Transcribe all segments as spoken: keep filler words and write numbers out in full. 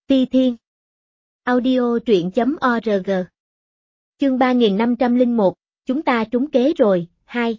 Ti Thiên. Audio truyện chấm org. Chương ba nghìn năm trăm lẻ một, chúng ta trúng kế rồi, hai.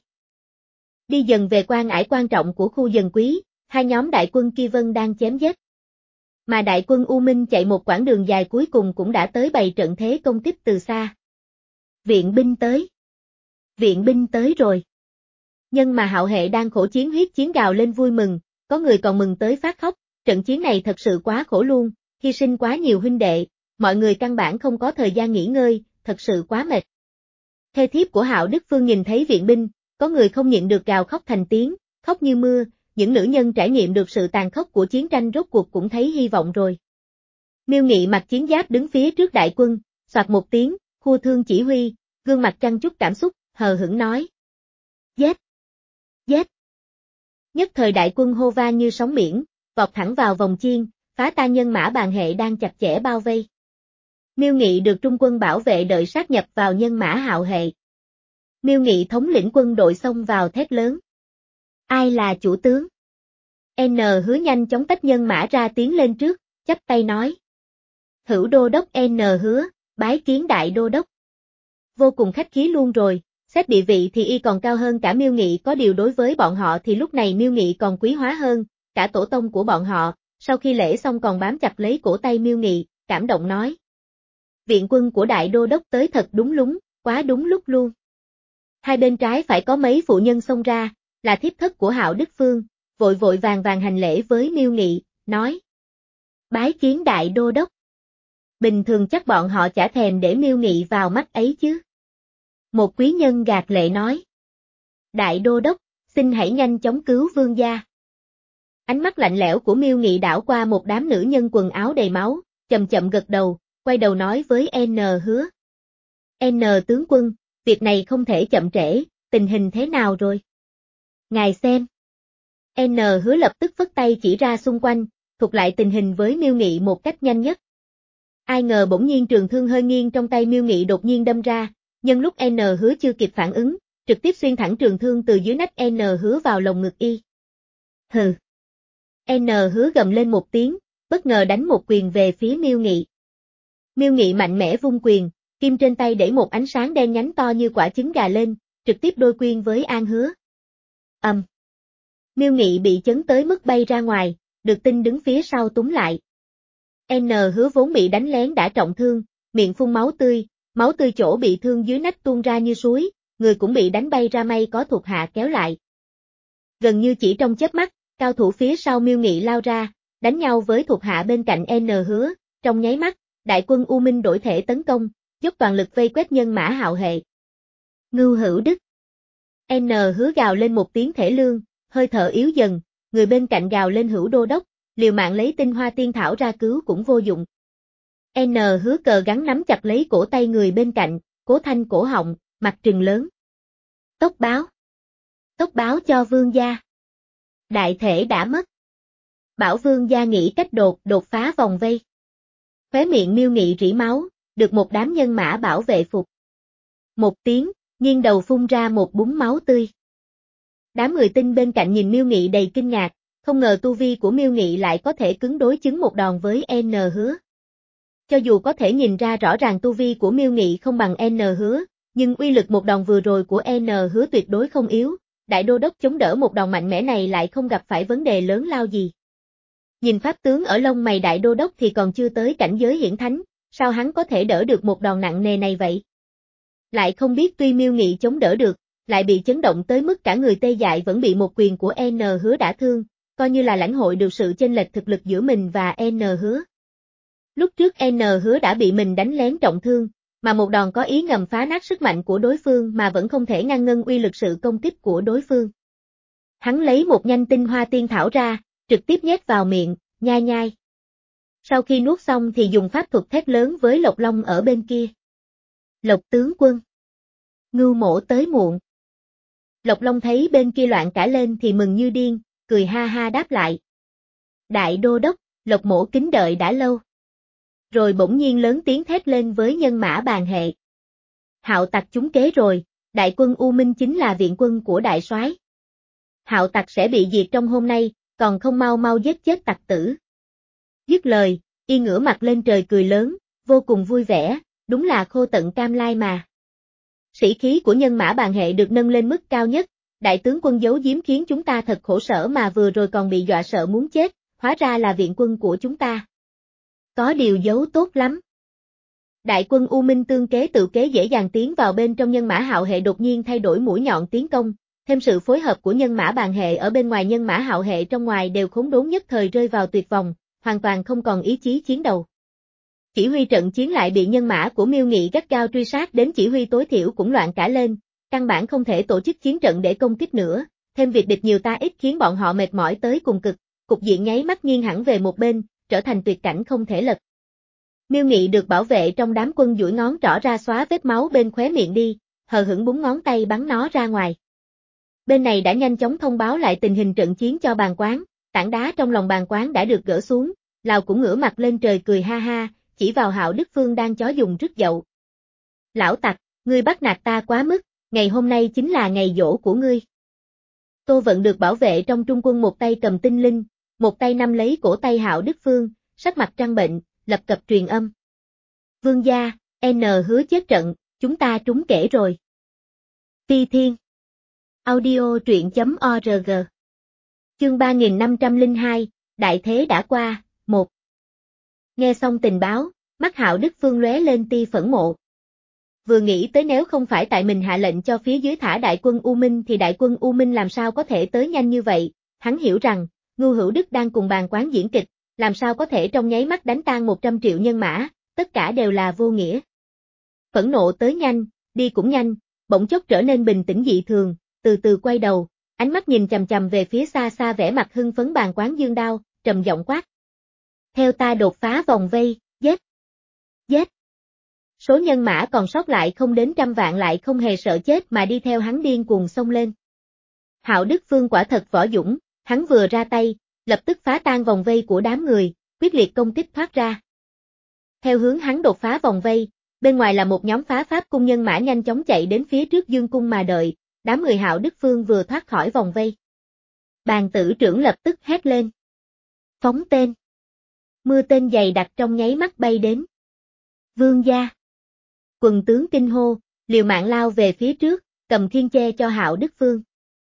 Đi dần về quan ải quan trọng của khu dần quý, hai nhóm đại quân Ki Vân đang chém giết. Mà đại quân U Minh chạy một quãng đường dài cuối cùng cũng đã tới bày trận thế công kích từ xa. Viện binh tới. Viện binh tới rồi. Nhân mà Hạo Hệ đang khổ chiến huyết chiến gào lên vui mừng, có người còn mừng tới phát khóc, trận chiến này thật sự quá khổ luôn, hy sinh quá nhiều huynh đệ, mọi người căn bản không có thời gian nghỉ ngơi, thật sự quá mệt. Thê thiếp của Hạo Đức Phương nhìn thấy viện binh, có người không nhịn được gào khóc thành tiếng, khóc như mưa, những nữ nhân trải nghiệm được sự tàn khốc của chiến tranh rốt cuộc cũng thấy hy vọng rồi. Miêu Nghị mặc chiến giáp đứng phía trước đại quân, soạt một tiếng, khua thương chỉ huy, gương mặt trăn chút cảm xúc, hờ hững nói. Giết! Giết! Nhất thời đại quân hô vang như sóng biển, vọt thẳng vào vòng chiên, phá tan nhân mã bàn hệ đang chặt chẽ bao vây. Miêu Nghị được trung quân bảo vệ đợi sát nhập vào nhân mã Hạo Hệ. Miêu Nghị thống lĩnh quân đội xông vào thét lớn. Ai là chủ tướng? N Hứa nhanh chóng tách nhân mã ra tiến lên trước, chắp tay nói. Hữu đô đốc N Hứa, bái kiến đại đô đốc. Vô cùng khách khí luôn rồi, xét địa vị thì y còn cao hơn cả Miêu Nghị, có điều đối với bọn họ thì lúc này Miêu Nghị còn quý hóa hơn, cả tổ tông của bọn họ, sau khi lễ xong còn bám chặt lấy cổ tay Miêu Nghị, cảm động nói. Viện quân của đại đô đốc tới thật đúng lúng, quá đúng lúc luôn. Hai bên trái phải có mấy phụ nhân xông ra, là thiếp thất của Hạo Đức Phương, vội vội vàng vàng hành lễ với Miêu Nghị, nói. Bái kiến đại đô đốc. Bình thường chắc bọn họ chả thèm để Miêu Nghị vào mắt ấy chứ. Một quý nhân gạt lệ nói. Đại đô đốc, xin hãy nhanh chóng cứu vương gia. Ánh mắt lạnh lẽo của Miêu Nghị đảo qua một đám nữ nhân quần áo đầy máu, chậm chậm gật đầu, quay đầu nói với N Hứa. N tướng quân, việc này không thể chậm trễ, tình hình thế nào rồi? Ngài xem. N Hứa lập tức phất tay chỉ ra xung quanh, thuật lại tình hình với Miêu Nghị một cách nhanh nhất. Ai ngờ bỗng nhiên trường thương hơi nghiêng trong tay Miêu Nghị đột nhiên đâm ra, nhân lúc N Hứa chưa kịp phản ứng, trực tiếp xuyên thẳng trường thương từ dưới nách N Hứa vào lồng ngực y. Hừ. N Hứa gầm lên một tiếng, bất ngờ đánh một quyền về phía Miêu Nghị. Miêu Nghị mạnh mẽ vung quyền, kim trên tay đẩy một ánh sáng đen nhánh to như quả trứng gà lên, trực tiếp đôi quyên với An Hứa. Ầm. Um. Miêu Nghị bị chấn tới mức bay ra ngoài, được tin đứng phía sau túm lại. N Hứa vốn bị đánh lén đã trọng thương, miệng phun máu tươi, máu tươi chỗ bị thương dưới nách tuôn ra như suối, người cũng bị đánh bay ra, may có thuộc hạ kéo lại. Gần như chỉ trong chớp mắt, cao thủ phía sau Miêu Nghị lao ra, đánh nhau với thuộc hạ bên cạnh N Hứa, trong nháy mắt, đại quân U Minh đổi thể tấn công, dốc toàn lực vây quét nhân mã Hạo Hệ. Ngưu Hữu Đức. N Hứa gào lên một tiếng thể lương, hơi thở yếu dần, người bên cạnh gào lên Hữu đô đốc, liều mạng lấy tinh hoa tiên thảo ra cứu cũng vô dụng. N Hứa cờ gắn nắm chặt lấy cổ tay người bên cạnh, cố thanh cổ họng, mặt trừng lớn. Tốc báo. Tốc báo cho vương gia. Đại thể đã mất. Bảo vương gia nghĩ cách đột đột phá vòng vây. Khóe miệng Miêu Nghị rỉ máu, được một đám nhân mã bảo vệ phục. Một tiếng, nghiêng đầu phun ra một búng máu tươi. Đám người tinh bên cạnh nhìn Miêu Nghị đầy kinh ngạc, không ngờ tu vi của Miêu Nghị lại có thể cứng đối chứng một đòn với N Hứa. Cho dù có thể nhìn ra rõ ràng tu vi của Miêu Nghị không bằng N Hứa, nhưng uy lực một đòn vừa rồi của N Hứa tuyệt đối không yếu, đại đô đốc chống đỡ một đòn mạnh mẽ này lại không gặp phải vấn đề lớn lao gì. Nhìn pháp tướng ở lông mày đại đô đốc thì còn chưa tới cảnh giới hiển thánh, sao hắn có thể đỡ được một đòn nặng nề này vậy? Lại không biết tuy Miêu Nghị chống đỡ được, lại bị chấn động tới mức cả người tê dại vẫn bị một quyền của N Hứa đả thương, coi như là lãnh hội được sự chênh lệch thực lực giữa mình và N Hứa. Lúc trước N Hứa đã bị mình đánh lén trọng thương, mà một đòn có ý ngầm phá nát sức mạnh của đối phương mà vẫn không thể ngăn ngăn uy lực sự công kích của đối phương. Hắn lấy một nhanh tinh hoa tiên thảo ra, trực tiếp nhét vào miệng, nhai nhai. Sau khi nuốt xong thì dùng pháp thuật thét lớn với Lộc Long ở bên kia. Lộc tướng quân. Ngưu mổ tới muộn. Lộc Long thấy bên kia loạn cả lên thì mừng như điên, cười ha ha đáp lại. Đại đô đốc, Lộc mổ kính đợi đã lâu. Rồi bỗng nhiên lớn tiếng thét lên với nhân mã bàn hệ. Hạo tặc trúng kế rồi, đại quân U Minh chính là viện quân của đại soái. Hạo tặc sẽ bị diệt trong hôm nay, còn không mau mau giết chết tặc tử. Dứt lời, y ngửa mặt lên trời cười lớn, vô cùng vui vẻ, đúng là khô tận cam lai mà. Sĩ khí của nhân mã bàn hệ được nâng lên mức cao nhất, đại tướng quân giấu giếm khiến chúng ta thật khổ sở mà vừa rồi còn bị dọa sợ muốn chết, hóa ra là viện quân của chúng ta. Có điều giấu tốt lắm. Đại quân U Minh tương kế tự kế dễ dàng tiến vào bên trong nhân mã Hạo hệ đột nhiên thay đổi mũi nhọn tiến công, thêm sự phối hợp của nhân mã bàn hệ ở bên ngoài nhân mã Hạo hệ trong ngoài đều khốn đốn nhất thời rơi vào tuyệt vọng, hoàn toàn không còn ý chí chiến đấu. Chỉ huy trận chiến lại bị nhân mã của Miêu Nghị gắt gao truy sát đến chỉ huy tối thiểu cũng loạn cả lên, căn bản không thể tổ chức chiến trận để công kích nữa, thêm việc địch nhiều ta ít khiến bọn họ mệt mỏi tới cùng cực, cục diện nháy mắt nghiêng hẳn về một bên, trở thành tuyệt cảnh không thể lật. Miêu Nghị được bảo vệ trong đám quân duỗi ngón trỏ ra xóa vết máu bên khóe miệng đi, hờ hững búng ngón tay bắn nó ra ngoài. Bên này đã nhanh chóng thông báo lại tình hình trận chiến cho bàn quán, tảng đá trong lòng bàn quán đã được gỡ xuống, Lào cũng ngửa mặt lên trời cười ha ha, chỉ vào Hạo Đức Phương đang chó dùng rứt dậu. Lão tặc, ngươi bắt nạt ta quá mức, ngày hôm nay chính là ngày giỗ của ngươi. Tô Vận được bảo vệ trong trung quân một tay cầm tinh linh, một tay nắm lấy cổ tay Hạo Đức Phương, sắc mặt trăng bệnh, lập cập truyền âm. Vương gia, N hứa chết trận, chúng ta trúng kể rồi. Ti Thiên. Audio truyện chấm org. Chương ba nghìn năm trăm lẻ hai, Đại thế đã qua, một. Nghe xong tình báo, mắt Hạo Đức Phương lóe lên tia phẫn nộ. Vừa nghĩ tới nếu không phải tại mình hạ lệnh cho phía dưới thả đại quân U Minh thì đại quân U Minh làm sao có thể tới nhanh như vậy, hắn hiểu rằng, Ngưu Hữu Đức đang cùng bàn quán diễn kịch, làm sao có thể trong nháy mắt đánh tan một trăm triệu nhân mã, tất cả đều là vô nghĩa. Phẫn nộ tới nhanh, đi cũng nhanh, bỗng chốc trở nên bình tĩnh dị thường, từ từ quay đầu, ánh mắt nhìn chằm chằm về phía xa xa vẻ mặt hưng phấn bàn quán Dương Đao, trầm giọng quát. Theo ta đột phá vòng vây, giết! Giết! Số nhân mã còn sót lại không đến trăm vạn lại không hề sợ chết mà đi theo hắn điên cuồng xông lên. Hạo Đức Phương quả thật võ dũng, hắn vừa ra tay, lập tức phá tan vòng vây của đám người, quyết liệt công kích thoát ra. Theo hướng hắn đột phá vòng vây, bên ngoài là một nhóm phá pháp cung nhân mã nhanh chóng chạy đến phía trước Dương cung mà đợi, đám người Hạo Đức Phương vừa thoát khỏi vòng vây. Bàn tử trưởng lập tức hét lên. Phóng tên. Mưa tên dày đặc trong nháy mắt bay đến. Vương gia. Quần tướng kinh hô, liều mạng lao về phía trước, cầm khiên che cho Hạo Đức Phương.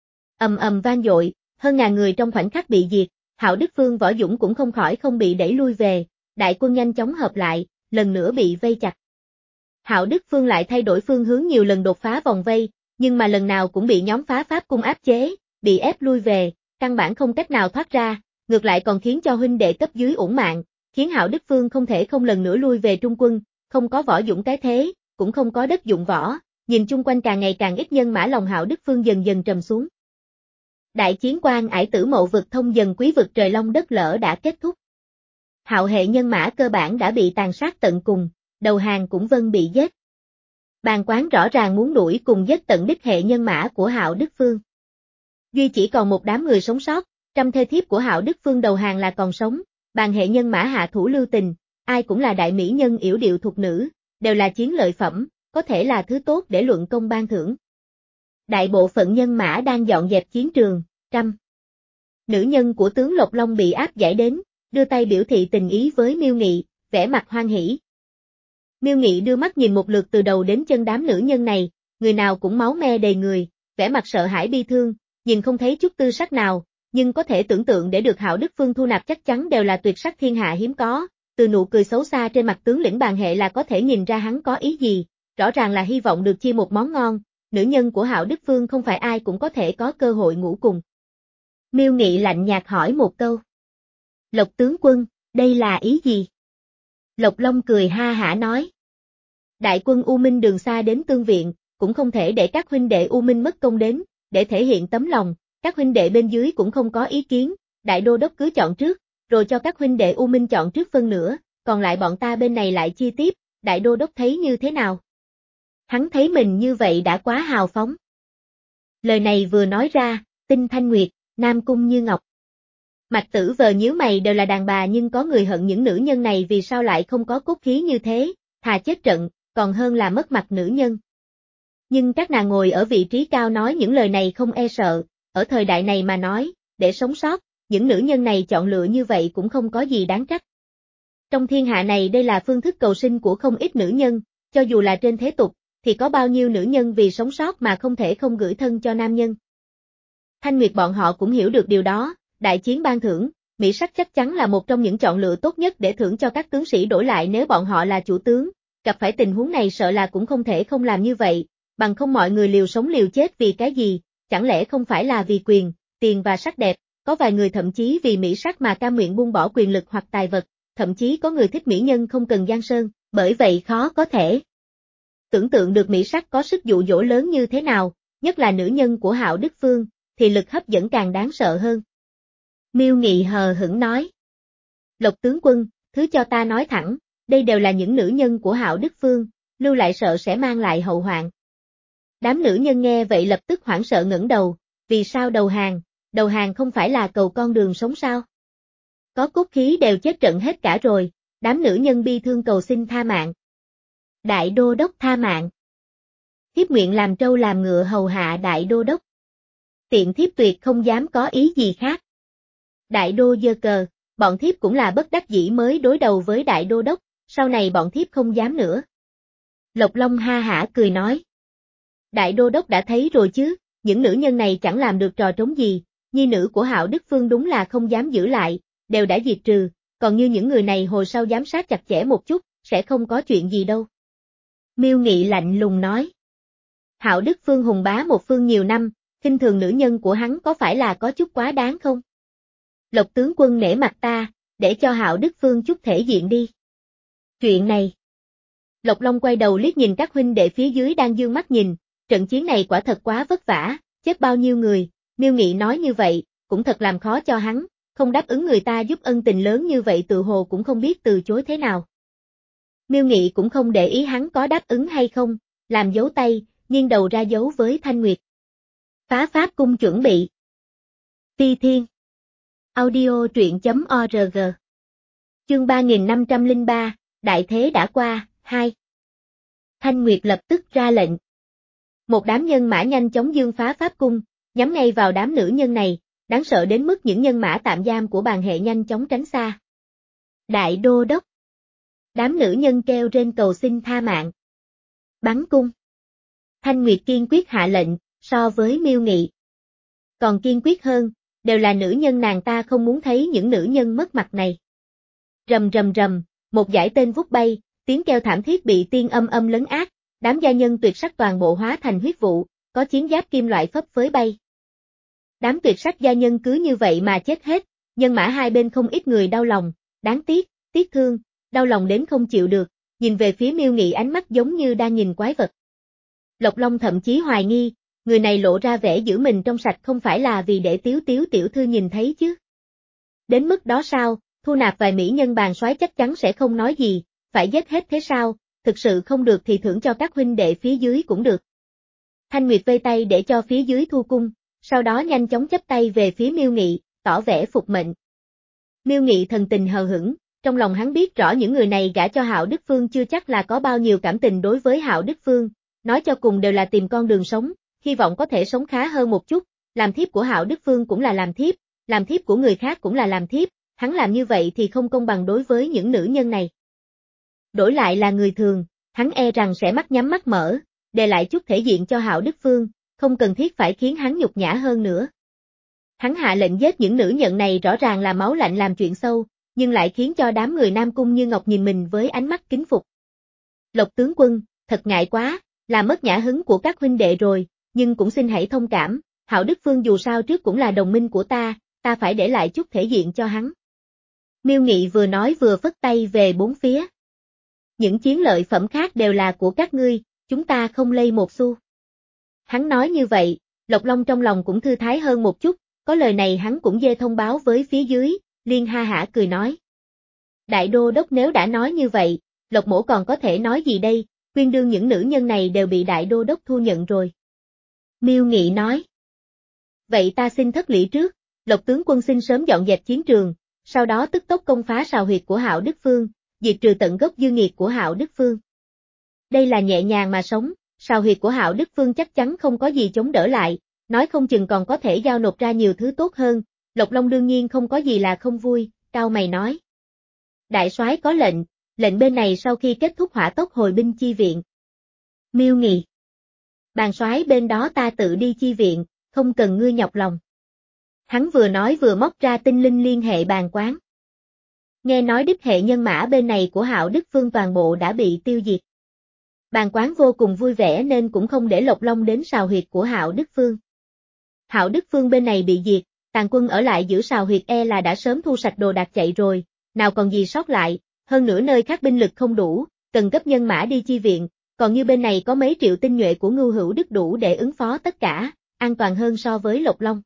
Ầm ầm vang dội, hơn ngàn người trong khoảnh khắc bị diệt, Hạo Đức Phương võ dũng cũng không khỏi không bị đẩy lui về, đại quân nhanh chóng hợp lại, lần nữa bị vây chặt. Hạo Đức Phương lại thay đổi phương hướng nhiều lần đột phá vòng vây, nhưng mà lần nào cũng bị nhóm phá pháp cung áp chế, bị ép lui về, căn bản không cách nào thoát ra, ngược lại còn khiến cho huynh đệ cấp dưới uổng mạng, khiến Hạo Đức Phương không thể không lần nữa lui về trung quân, không có võ dũng cái thế, cũng không có đất dụng võ, nhìn chung quanh càng ngày càng ít nhân mã lòng Hạo Đức Phương dần dần trầm xuống. Đại chiến Quan Ải Tử Mậu vực thông dần quý vực trời long đất lở đã kết thúc. Hạo hệ nhân mã cơ bản đã bị tàn sát tận cùng, đầu hàng cũng vân bị giết. Bàn quán rõ ràng muốn đuổi cùng giết tận đích hệ nhân mã của Hạo Đức Phương. Duy chỉ còn một đám người sống sót, trăm thê thiếp của Hạo Đức Phương đầu hàng là còn sống, bàn hệ nhân mã hạ thủ lưu tình, ai cũng là đại mỹ nhân yểu điệu thuộc nữ, đều là chiến lợi phẩm, có thể là thứ tốt để luận công ban thưởng. Đại bộ phận nhân mã đang dọn dẹp chiến trường, trăm. Nữ nhân của tướng Lộc Long bị áp giải đến, đưa tay biểu thị tình ý với Miêu Nghị, vẻ mặt hoan hỉ. Miêu Nghị đưa mắt nhìn một lượt từ đầu đến chân đám nữ nhân này, người nào cũng máu me đầy người, vẻ mặt sợ hãi bi thương, nhìn không thấy chút tư sắc nào, nhưng có thể tưởng tượng để được Hạo Đức Phương thu nạp chắc chắn đều là tuyệt sắc thiên hạ hiếm có, từ nụ cười xấu xa trên mặt tướng lĩnh bàn hệ là có thể nhìn ra hắn có ý gì, rõ ràng là hy vọng được chia một món ngon, nữ nhân của Hạo Đức Phương không phải ai cũng có thể có cơ hội ngủ cùng. Miêu Nghị lạnh nhạt hỏi một câu. Lộc tướng quân, đây là ý gì? Lộc Long cười ha hả nói. Đại quân U Minh đường xa đến tương viện, cũng không thể để các huynh đệ U Minh mất công đến, để thể hiện tấm lòng, các huynh đệ bên dưới cũng không có ý kiến, đại đô đốc cứ chọn trước, rồi cho các huynh đệ U Minh chọn trước phân nữa, còn lại bọn ta bên này lại chia tiếp, đại đô đốc thấy như thế nào? Hắn thấy mình như vậy đã quá hào phóng. Lời này vừa nói ra, Tinh Thanh Nguyệt, Nam Cung Như Ngọc. Mạch Tử vờ nhíu mày đều là đàn bà nhưng có người hận những nữ nhân này vì sao lại không có cốt khí như thế, thà chết trận, còn hơn là mất mặt nữ nhân. Nhưng các nàng ngồi ở vị trí cao nói những lời này không e sợ, ở thời đại này mà nói, để sống sót, những nữ nhân này chọn lựa như vậy cũng không có gì đáng trách. Trong thiên hạ này đây là phương thức cầu sinh của không ít nữ nhân, cho dù là trên thế tục, thì có bao nhiêu nữ nhân vì sống sót mà không thể không gửi thân cho nam nhân. Thanh Nguyệt bọn họ cũng hiểu được điều đó, đại chiến ban thưởng, mỹ sắc chắc chắn là một trong những chọn lựa tốt nhất để thưởng cho các tướng sĩ đổi lại nếu bọn họ là chủ tướng, gặp phải tình huống này sợ là cũng không thể không làm như vậy, bằng không mọi người liều sống liều chết vì cái gì, chẳng lẽ không phải là vì quyền, tiền và sắc đẹp, có vài người thậm chí vì mỹ sắc mà cam nguyện buông bỏ quyền lực hoặc tài vật, thậm chí có người thích mỹ nhân không cần giang sơn, bởi vậy khó có thể tưởng tượng được mỹ sắc có sức dụ dỗ lớn như thế nào, nhất là nữ nhân của Hạo Đức Phương, thì lực hấp dẫn càng đáng sợ hơn. Miêu Nghị hờ hững nói. Lộc tướng quân, thứ cho ta nói thẳng, đây đều là những nữ nhân của Hạo Đức Phương, lưu lại sợ sẽ mang lại hậu hoạn. Đám nữ nhân nghe vậy lập tức hoảng sợ ngẩng đầu, vì sao đầu hàng, đầu hàng không phải là cầu con đường sống sao? Có cốt khí đều chết trận hết cả rồi, đám nữ nhân bi thương cầu xin tha mạng. Đại đô đốc tha mạng. Thiếp nguyện làm trâu làm ngựa hầu hạ đại đô đốc. Tiện thiếp tuyệt không dám có ý gì khác. Đại đô giơ cờ, bọn thiếp cũng là bất đắc dĩ mới đối đầu với đại đô đốc, sau này bọn thiếp không dám nữa. Lộc Long ha hả cười nói. Đại đô đốc đã thấy rồi chứ, những nữ nhân này chẳng làm được trò trống gì, nhi nữ của Hạo Đức Phương đúng là không dám giữ lại, đều đã diệt trừ, còn như những người này hồi sau giám sát chặt chẽ một chút, sẽ không có chuyện gì đâu. Miêu Nghị lạnh lùng nói. Hạo Đức Phương hùng bá một phương nhiều năm, khinh thường nữ nhân của hắn có phải là có chút quá đáng không? Lộc tướng quân nể mặt ta, để cho Hạo Đức Phương chút thể diện đi. Chuyện này. Lộc Long quay đầu liếc nhìn các huynh đệ phía dưới đang dương mắt nhìn, trận chiến này quả thật quá vất vả, chết bao nhiêu người, Miêu Nghị nói như vậy, cũng thật làm khó cho hắn, không đáp ứng người ta giúp ân tình lớn như vậy tự hồ cũng không biết từ chối thế nào. Miêu Nghị cũng không để ý hắn có đáp ứng hay không, làm dấu tay, nghiêng đầu ra dấu với Thanh Nguyệt. Phá pháp cung chuẩn bị. Phi Thiên. Audio truyện chấm org. Chương ba nghìn năm trăm lẻ ba, Đại thế đã qua, hai. Thanh Nguyệt lập tức ra lệnh. Một đám nhân mã nhanh chóng dương phá pháp cung, nhắm ngay vào đám nữ nhân này, đáng sợ đến mức những nhân mã tạm giam của bàn hệ nhanh chóng tránh xa. Đại đô đốc. Đám nữ nhân kêu trên cầu xin tha mạng. Bắn cung. Thanh Nguyệt kiên quyết hạ lệnh, so với Miêu Nghị. Còn kiên quyết hơn, đều là nữ nhân nàng ta không muốn thấy những nữ nhân mất mặt này. Rầm rầm rầm, một dải tên vút bay, tiếng kêu thảm thiết bị tiên âm âm lấn át, đám gia nhân tuyệt sắc toàn bộ hóa thành huyết vụ, có chiến giáp kim loại phấp phới bay. Đám tuyệt sắc gia nhân cứ như vậy mà chết hết, nhân mã hai bên không ít người đau lòng, đáng tiếc, tiếc thương, đau lòng đến không chịu được, nhìn về phía Miêu Nghị ánh mắt giống như đang nhìn quái vật. Lộc Long thậm chí hoài nghi, người này lộ ra vẻ giữ mình trong sạch không phải là vì để Tiếu Tiếu tiểu thư nhìn thấy chứ. Đến mức đó sao, thu nạp vài mỹ nhân bàn soái chắc chắn sẽ không nói gì, phải giết hết thế sao, thực sự không được thì thưởng cho các huynh đệ phía dưới cũng được. Thanh Nguyệt vây tay để cho phía dưới thu cung, sau đó nhanh chóng chắp tay về phía Miêu Nghị, tỏ vẻ phục mệnh. Miêu Nghị thần tình hờ hững, trong lòng hắn biết rõ những người này gả cho Hạo Đức Phương chưa chắc là có bao nhiêu cảm tình đối với Hạo Đức Phương, nói cho cùng đều là tìm con đường sống, hy vọng có thể sống khá hơn một chút, làm thiếp của Hạo Đức Phương cũng là làm thiếp, làm thiếp của người khác cũng là làm thiếp, hắn làm như vậy thì không công bằng đối với những nữ nhân này. Đổi lại là người thường, hắn e rằng sẽ mắt nhắm mắt mở, để lại chút thể diện cho Hạo Đức Phương, không cần thiết phải khiến hắn nhục nhã hơn nữa. Hắn hạ lệnh giết những nữ nhân này rõ ràng là máu lạnh làm chuyện sâu, nhưng lại khiến cho đám người Nam Cung Như Ngọc nhìn mình với ánh mắt kính phục. Lộc tướng quân, thật ngại quá, làm mất nhã hứng của các huynh đệ rồi, nhưng cũng xin hãy thông cảm, Hạo Đức Phương dù sao trước cũng là đồng minh của ta, ta phải để lại chút thể diện cho hắn. Miêu Nghị vừa nói vừa phất tay về bốn phía. Những chiến lợi phẩm khác đều là của các ngươi, chúng ta không lây một xu. Hắn nói như vậy, Lộc Long trong lòng cũng thư thái hơn một chút, có lời này hắn cũng dê thông báo với phía dưới, liên ha hả cười nói. Đại đô đốc nếu đã nói như vậy, Lộc mỗ còn có thể nói gì đây, quyên đương những nữ nhân này đều bị đại đô đốc thu nhận rồi. Miêu Nghị nói. Vậy ta xin thất lễ trước, Lộc tướng quân xin sớm dọn dẹp chiến trường, sau đó tức tốc công phá sào huyệt của Hạo Đức Phương, diệt trừ tận gốc dư nghiệt của Hạo Đức Phương. Đây là nhẹ nhàng mà sống, sào huyệt của Hạo Đức Phương chắc chắn không có gì chống đỡ lại, nói không chừng còn có thể giao nộp ra nhiều thứ tốt hơn, Lộc Long đương nhiên không có gì là không vui, cau mày nói. Đại soái có lệnh, lệnh bên này sau khi kết thúc hỏa tốc hồi binh chi viện. Miêu Nghị. Bàn soái bên đó ta tự đi chi viện, không cần ngươi nhọc lòng. Hắn vừa nói vừa móc ra tinh linh liên hệ bàn quán. Nghe nói đích hệ nhân mã bên này của Hạo Đức Phương toàn bộ đã bị tiêu diệt. Bàn quán vô cùng vui vẻ nên cũng không để Lộc Long đến sào huyệt của Hạo Đức Phương. Hạo Đức Phương bên này bị diệt, tàn quân ở lại giữ sào huyệt e là đã sớm thu sạch đồ đạc chạy rồi, nào còn gì sót lại, hơn nữa nơi khác binh lực không đủ, cần gấp nhân mã đi chi viện, còn như bên này có mấy triệu tinh nhuệ của Ngưu Hữu Đức đủ để ứng phó tất cả, an toàn hơn so với Lộc Long.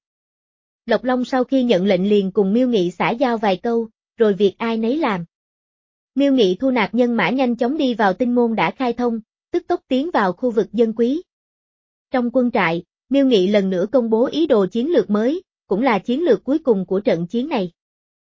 Lộc Long sau khi nhận lệnh liền cùng Miêu Nghị xã giao vài câu, rồi việc ai nấy làm. Miêu Nghị thu nạp nhân mã nhanh chóng đi vào tinh môn đã khai thông, tức tốc tiến vào khu vực dân quý. Trong quân trại, Miêu Nghị lần nữa công bố ý đồ chiến lược mới, cũng là chiến lược cuối cùng của trận chiến này.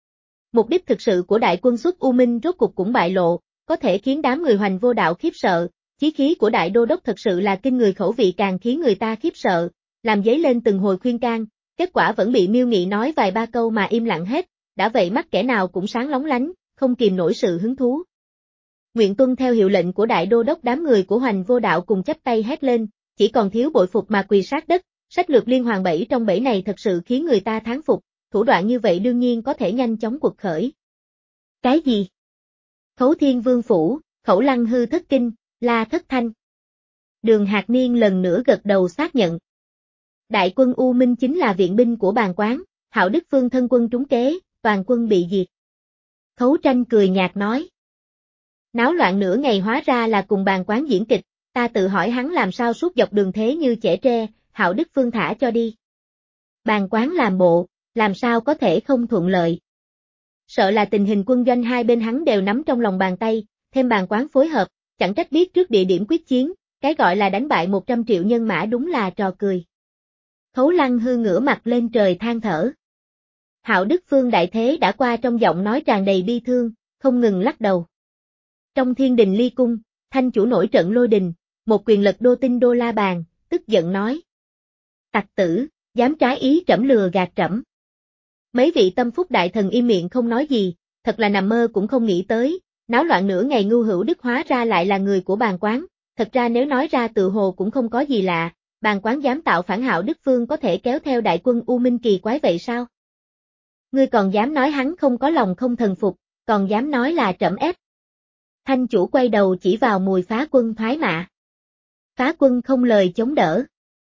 Mục đích thực sự của đại quân xuất U Minh rốt cục cũng bại lộ, có thể khiến đám người Hoành Vô Đạo khiếp sợ, chí khí của đại đô đốc thật sự là kinh người, khẩu vị càng khiến người ta khiếp sợ, làm dấy lên từng hồi khuyên can, kết quả vẫn bị Miêu Nghị nói vài ba câu mà im lặng hết, đã vậy mắt kẻ nào cũng sáng lóng lánh, không kìm nổi sự hứng thú. Nguyện tuân theo hiệu lệnh của đại đô đốc, đám người của Hoành Vô Đạo cùng chắp tay hét lên, chỉ còn thiếu bội phục mà quỳ sát đất, sách lược liên hoàn bẫy trong bẫy này thật sự khiến người ta thán phục, thủ đoạn như vậy đương nhiên có thể nhanh chóng quật khởi. Cái gì? Khấu Thiên Vương Phủ, Khẩu Lăng Hư thất kinh, la thất thanh. Đường Hạc Niên lần nữa gật đầu xác nhận. Đại quân U Minh chính là viện binh của bàn quán, Hạo Đức Phương thân quân trúng kế, toàn quân bị diệt. Khấu Tranh cười nhạt nói. Náo loạn nửa ngày hóa ra là cùng bàn quán diễn kịch, ta tự hỏi hắn làm sao suốt dọc đường thế như chẻ tre, Hạo Đức Phương thả cho đi. Bàn quán làm bộ, làm sao có thể không thuận lợi. Sợ là tình hình quân doanh hai bên hắn đều nắm trong lòng bàn tay, thêm bàn quán phối hợp, chẳng trách biết trước địa điểm quyết chiến, cái gọi là đánh bại một trăm triệu nhân mã đúng là trò cười. Khấu Lăng Hư ngửa mặt lên trời than thở. Hạo Đức Phương đại thế đã qua, trong giọng nói tràn đầy bi thương, không ngừng lắc đầu. Trong Thiên Đình Ly Cung, Thanh chủ nổi trận lôi đình, một quyền lật đô tinh đô la bàn, tức giận nói. Tặc tử, dám trái ý trẫm, lừa gạt trẫm. Mấy vị tâm phúc đại thần im miệng không nói gì, thật là nằm mơ cũng không nghĩ tới, náo loạn nửa ngày Ngưu Hữu Đức hóa ra lại là người của bàn quán, thật ra nếu nói ra tự hồ cũng không có gì lạ, bàn quán dám tạo phản, Hạo Đức Phương có thể kéo theo đại quân U Minh kỳ quái vậy sao? Ngươi còn dám nói hắn không có lòng không thần phục, còn dám nói là trẫm ép. Thanh chủ quay đầu chỉ vào Mùi Phá Quân thoái mạ. Phá Quân không lời chống đỡ.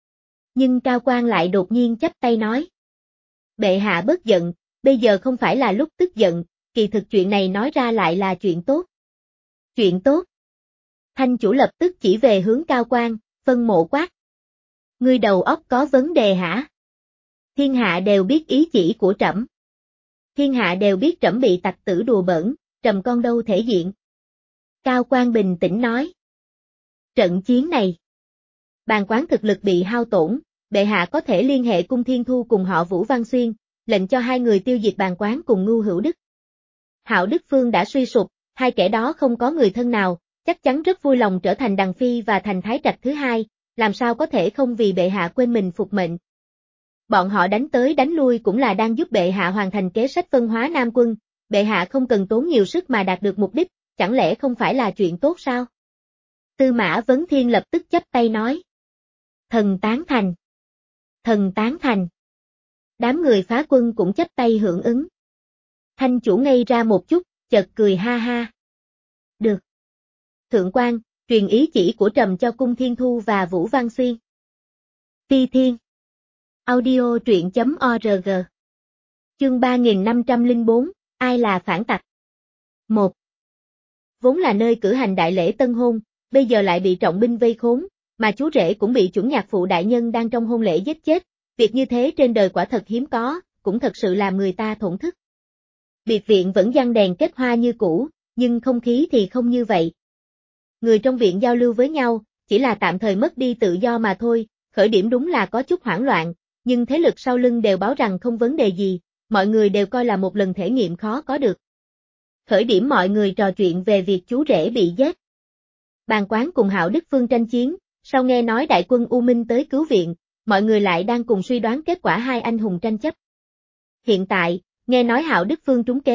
Nhưng Cao Quang lại đột nhiên chắp tay nói. Bệ hạ bớt giận, bây giờ không phải là lúc tức giận, kỳ thực chuyện này nói ra lại là chuyện tốt. Chuyện tốt. Thanh chủ lập tức chỉ về hướng Cao Quang, phân mộ quát. Ngươi đầu óc có vấn đề hả? Thiên hạ đều biết ý chỉ của trẫm. Thiên hạ đều biết trẫm bị tặc tử đùa bỡn, trầm con đâu thể diện. Cao Quang bình tĩnh nói. Trận chiến này, bàn quán thực lực bị hao tổn, bệ hạ có thể liên hệ Cung Thiên Thu cùng họ Vũ Văn Xuyên, lệnh cho hai người tiêu diệt bàn quán cùng Ngưu Hữu Đức. Hạo Đức Phương đã suy sụp, hai kẻ đó không có người thân nào, chắc chắn rất vui lòng trở thành Đằng Phi và thành Thái Trạch thứ hai, làm sao có thể không vì bệ hạ quên mình phục mệnh. Bọn họ đánh tới đánh lui cũng là đang giúp bệ hạ hoàn thành kế sách phân hóa Nam quân, bệ hạ không cần tốn nhiều sức mà đạt được mục đích, chẳng lẽ không phải là chuyện tốt sao? Tư Mã Vấn Thiên lập tức chắp tay nói. Thần tán thành. Thần tán thành. Đám người Phá Quân cũng chắp tay hưởng ứng. Thanh chủ ngây ra một chút, chợt cười ha ha. Được. Thượng quan, truyền ý chỉ của trầm cho Cung Thiên Thu và Vũ Văn Xuyên. Phi Thiên. Audio truyện chấm org. Chương ba nghìn năm trăm lẻ bốn, ai là phản tặc? một. Vốn là nơi cử hành đại lễ tân hôn, bây giờ lại bị trọng binh vây khốn, mà chú rể cũng bị chuẩn nhạc phụ đại nhân đang trong hôn lễ giết chết, việc như thế trên đời quả thật hiếm có, cũng thật sự làm người ta thổn thức. Biệt viện vẫn giăng đèn kết hoa như cũ, nhưng không khí thì không như vậy. Người trong viện giao lưu với nhau, chỉ là tạm thời mất đi tự do mà thôi, khởi điểm đúng là có chút hoảng loạn, nhưng thế lực sau lưng đều báo rằng không vấn đề gì, mọi người đều coi là một lần thể nghiệm khó có được. Khởi điểm mọi người trò chuyện về việc chú rể bị giết. Bàn quán cùng Hạo Đức Phương tranh chiến, sau nghe nói đại quân U Minh tới cứu viện, mọi người lại đang cùng suy đoán kết quả hai anh hùng tranh chấp. Hiện tại, nghe nói Hạo Đức Phương trúng kế,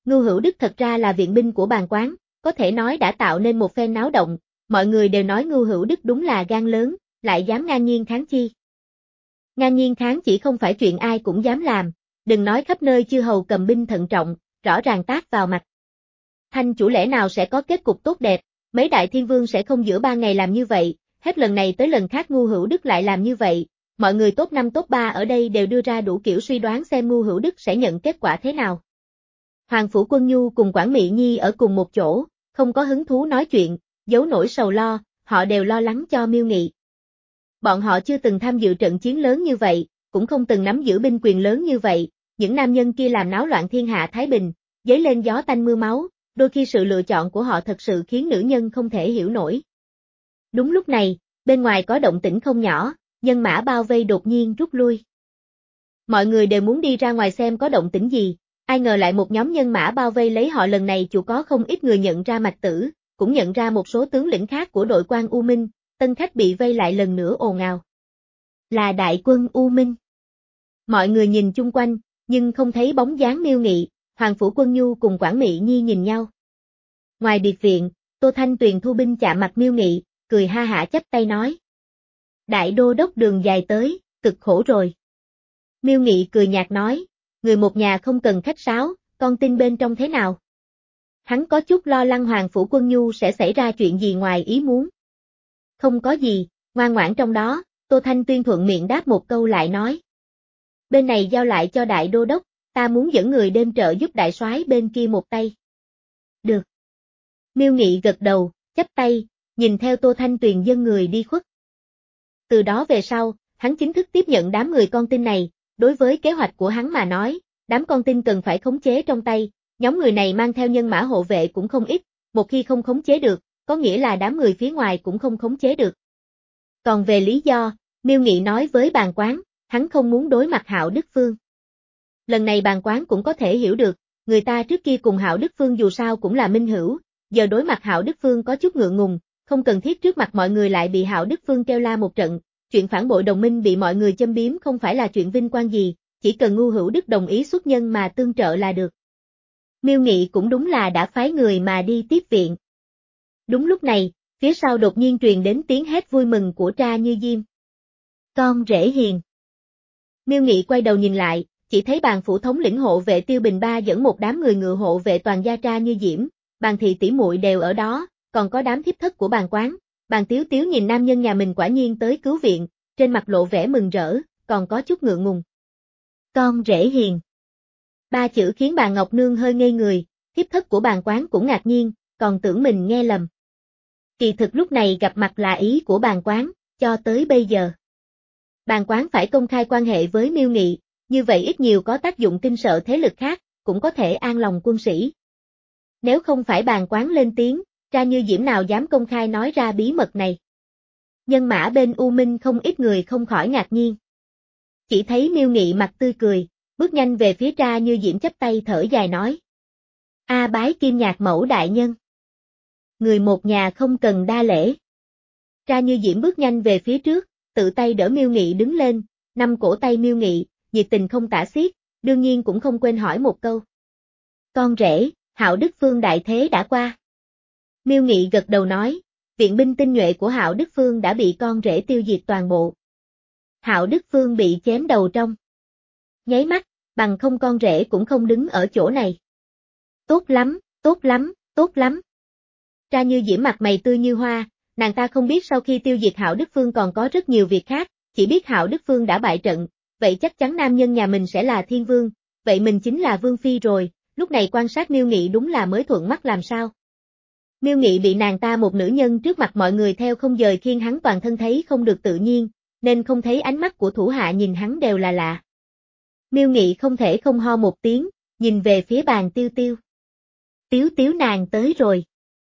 Ngưu Hữu Đức thật ra là viện binh của Bàn Quán, có thể nói đã tạo nên một phen náo động, mọi người đều nói Ngưu Hữu Đức đúng là gan lớn, lại dám ngang nhiên kháng chi. Ngang nhiên kháng chỉ không phải chuyện ai cũng dám làm, đừng nói khắp nơi chư hầu cầm binh thận trọng, rõ ràng tát vào mặt. Thanh chủ lẽ nào sẽ có kết cục tốt đẹp, mấy đại thiên vương sẽ không giữa ba ngày làm như vậy, hết lần này tới lần khác Ngưu Hữu Đức lại làm như vậy, mọi người top năm top ba ở đây đều đưa ra đủ kiểu suy đoán xem Ngưu Hữu Đức sẽ nhận kết quả thế nào. Hoàng Phủ Quân Nhu cùng Quản Mị Nhi ở cùng một chỗ, không có hứng thú nói chuyện, giấu nỗi sầu lo, họ đều lo lắng cho Miêu Nghị. Bọn họ chưa từng tham dự trận chiến lớn như vậy, cũng không từng nắm giữ binh quyền lớn như vậy, những nam nhân kia làm náo loạn thiên hạ Thái Bình, dấy lên gió tanh mưa máu, đôi khi sự lựa chọn của họ thật sự khiến nữ nhân không thể hiểu nổi. Đúng lúc này, bên ngoài có động tĩnh không nhỏ, nhân mã bao vây đột nhiên rút lui. Mọi người đều muốn đi ra ngoài xem có động tĩnh gì, ai ngờ lại một nhóm nhân mã bao vây lấy họ, lần này chủ có không ít người nhận ra Mạch Tử, cũng nhận ra một số tướng lĩnh khác của đội quan U Minh, tân khách bị vây lại lần nữa ồn ào. Là đại quân U Minh. Mọi người nhìn chung quanh, nhưng không thấy bóng dáng Miêu Nghị, Hoàng Phủ Quân Nhu cùng Quản Mị Nhi nhìn nhau. Ngoài biệt viện, Tô Thanh Tuyền thu binh chạm mặt Miêu Nghị, cười ha hả chắp tay nói. Đại đô đốc đường dài tới, cực khổ rồi. Miêu Nghị cười nhạt nói, người một nhà không cần khách sáo, con tin bên trong thế nào? Hắn có chút lo lắng Hoàng Phủ Quân Nhu sẽ xảy ra chuyện gì ngoài ý muốn. Không có gì, ngoan ngoãn trong đó, Tô Thanh Tuyên thuận miệng đáp một câu lại nói. Bên này giao lại cho đại đô đốc, ta muốn dẫn người đêm trợ giúp đại soái bên kia một tay. Được. Miêu Nghị gật đầu, chắp tay, nhìn theo Tô Thanh Tuyền dân người đi khuất. Từ đó về sau, hắn chính thức tiếp nhận đám người con tin này, đối với kế hoạch của hắn mà nói, đám con tin cần phải khống chế trong tay, nhóm người này mang theo nhân mã hộ vệ cũng không ít, một khi không khống chế được, có nghĩa là đám người phía ngoài cũng không khống chế được. Còn về lý do, Miêu Nghị nói với Bàn Quán, hắn không muốn đối mặt Hạo Đức Phương. Lần này Bàn Quán cũng có thể hiểu được, người ta trước kia cùng Hạo Đức Phương dù sao cũng là minh hữu, giờ đối mặt Hạo Đức Phương có chút ngượng ngùng, không cần thiết trước mặt mọi người lại bị Hạo Đức Phương kêu la một trận, chuyện phản bội đồng minh bị mọi người châm biếm không phải là chuyện vinh quang gì, chỉ cần Ngưu Hữu Đức đồng ý xuất nhân mà tương trợ là được. Miêu Nghị cũng đúng là đã phái người mà đi tiếp viện. Đúng lúc này, phía sau đột nhiên truyền đến tiếng hét vui mừng của Tra Như Diêm. Con rể hiền. Miêu Nghị quay đầu nhìn lại, chỉ thấy Bàn phủ thống lĩnh hộ vệ Tiêu Bình Ba dẫn một đám người ngựa hộ vệ toàn gia Tra Như Diễm, Bàn thị tỷ muội đều ở đó, còn có đám thiếp thất của Bàn Quán. Bàn Tiếu Tiếu nhìn nam nhân nhà mình quả nhiên tới cứu viện, trên mặt lộ vẻ mừng rỡ, còn có chút ngượng ngùng. Con rể hiền. Ba chữ khiến bà Ngọc Nương hơi ngây người, thiếp thất của Bàn Quán cũng ngạc nhiên, còn tưởng mình nghe lầm. Kỳ thực lúc này gặp mặt là ý của Bàn Quán, cho tới bây giờ. Bàn Quán phải công khai quan hệ với Miêu Nghị, như vậy ít nhiều có tác dụng kinh sợ thế lực khác, cũng có thể an lòng quân sĩ. Nếu không phải Bàn Quán lên tiếng, Tra Như Diễm nào dám công khai nói ra bí mật này. Nhân mã bên U Minh không ít người không khỏi ngạc nhiên. Chỉ thấy Miêu Nghị mặt tươi cười, bước nhanh về phía Tra Như Diễm chắp tay thở dài nói. A bái Kim Nhạc mẫu đại nhân. Người một nhà không cần đa lễ. Tra Như Diễm bước nhanh về phía trước, tự tay đỡ Miêu Nghị đứng lên, nắm cổ tay Miêu Nghị, nhiệt tình không tả xiết, đương nhiên cũng không quên hỏi một câu. Con rể, Hạo Đức Phương đại thế đã qua. Miêu Nghị gật đầu nói, viện binh tinh nhuệ của Hạo Đức Phương đã bị con rể tiêu diệt toàn bộ. Hạo Đức Phương bị chém đầu trong nháy mắt, bằng không con rể cũng không đứng ở chỗ này. Tốt lắm, tốt lắm, tốt lắm. Tra Như Diễm mặt mày tươi như hoa, nàng ta không biết sau khi tiêu diệt Hạo Đức Phương còn có rất nhiều việc khác, chỉ biết Hạo Đức Phương đã bại trận, vậy chắc chắn nam nhân nhà mình sẽ là thiên vương, vậy mình chính là vương phi rồi, lúc này quan sát Miêu Nghị đúng là mới thuận mắt làm sao. Miêu Nghị bị nàng ta một nữ nhân trước mặt mọi người theo không dời khiên hắn toàn thân thấy không được tự nhiên, nên không thấy ánh mắt của thủ hạ nhìn hắn đều là lạ. Miêu Nghị không thể không ho một tiếng, nhìn về phía Bàn Tiêu Tiêu. Tiếu Tiếu nàng tới rồi.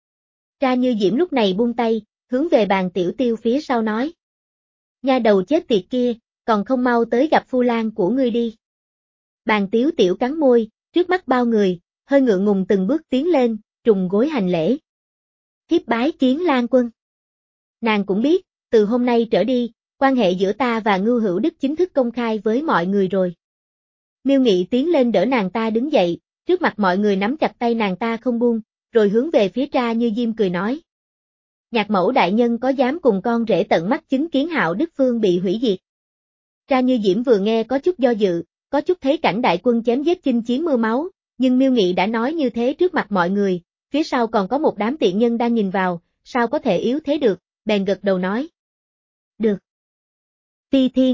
Tra Như Diễm lúc này buông tay, hướng về Bàn Tiểu Tiêu phía sau nói. Nha đầu chết tiệt kia, còn không mau tới gặp phu lang của ngươi đi. Bàn Tiếu Tiểu cắn môi, trước mắt bao người, hơi ngượng ngùng từng bước tiến lên, trùng gối hành lễ. Thiếp bái kiến lang quân. Nàng cũng biết, từ hôm nay trở đi, quan hệ giữa ta và Ngưu Hữu Đức chính thức công khai với mọi người rồi. Miêu Nghị tiến lên đỡ nàng ta đứng dậy, trước mặt mọi người nắm chặt tay nàng ta không buông, rồi hướng về phía Tra Như Diêm cười nói. Nhạc mẫu đại nhân có dám cùng con rể tận mắt chứng kiến Hạo Đức Phương bị hủy diệt? Tra Như Diễm vừa nghe có chút do dự, có chút thấy cảnh đại quân chém giết chinh chiến mưa máu, nhưng Miêu Nghị đã nói như thế trước mặt mọi người, phía sau còn có một đám tiện nhân đang nhìn vào, sao có thể yếu thế được, bèn gật đầu nói. Được. Phi Thiên.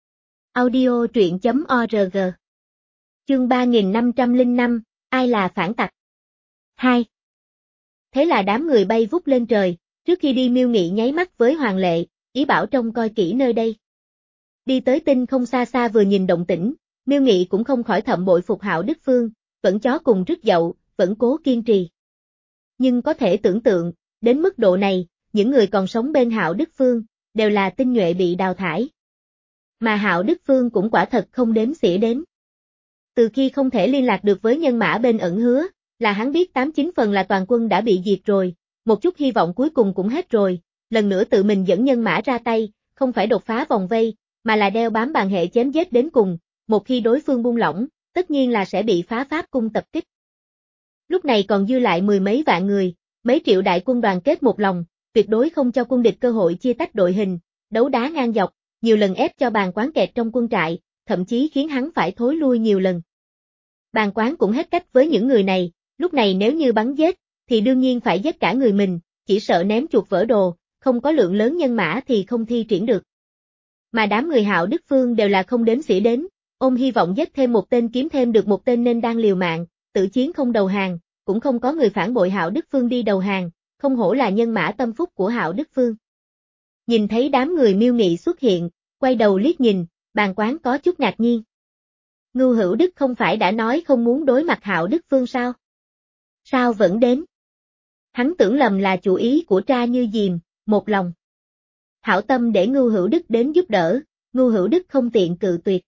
Audio truyện chấm org. Chương ba nghìn năm trăm lẻ năm, ai là phản tặc? hai. Thế là đám người bay vút lên trời, trước khi đi Miêu Nghị nháy mắt với Hoàng Lệ, ý bảo trông coi kỹ nơi đây. Đi tới tinh không xa xa vừa nhìn động tĩnh, Miêu Nghị cũng không khỏi thầm bội phục Hạo Đức Phương, vẫn chó cùng rứt dậu, vẫn cố kiên trì. Nhưng có thể tưởng tượng, đến mức độ này, những người còn sống bên Hạo Đức Phương, đều là tinh nhuệ bị đào thải. Mà Hạo Đức Phương cũng quả thật không đếm xỉa đến. Từ khi không thể liên lạc được với nhân mã bên ẩn hứa, là hắn biết tám chín phần là toàn quân đã bị diệt rồi, một chút hy vọng cuối cùng cũng hết rồi, lần nữa tự mình dẫn nhân mã ra tay, không phải đột phá vòng vây, mà là đeo bám bàn hệ chém giết đến cùng, một khi đối phương buông lỏng, tất nhiên là sẽ bị phá pháp cung tập kích. Lúc này còn dư lại mười mấy vạn người, mấy triệu đại quân đoàn kết một lòng, tuyệt đối không cho quân địch cơ hội chia tách đội hình, đấu đá ngang dọc, nhiều lần ép cho Bàn Quán kẹt trong quân trại, thậm chí khiến hắn phải thối lui nhiều lần. Bàn Quán cũng hết cách với những người này, lúc này nếu như bắn giết, thì đương nhiên phải giết cả người mình, chỉ sợ ném chuột vỡ đồ, không có lượng lớn nhân mã thì không thi triển được. Mà đám người Hạo Đức Phương đều là không đếm xỉa đến, ôm hy vọng giết thêm một tên kiếm thêm được một tên nên đang liều mạng, tự chiến không đầu hàng, cũng không có người phản bội Hạo Đức Phương đi đầu hàng, không hổ là nhân mã tâm phúc của Hạo Đức Phương. Nhìn thấy đám người Miêu Nghị xuất hiện, quay đầu liếc nhìn, Bàn Quán có chút ngạc nhiên. Ngưu Hữu Đức không phải đã nói không muốn đối mặt Hạo Đức Phương sao? Sao vẫn đến? Hắn tưởng lầm là chủ ý của Tra Như Diềm, một lòng. Hảo tâm để Ngưu Hữu Đức đến giúp đỡ, Ngưu Hữu Đức không tiện cự tuyệt.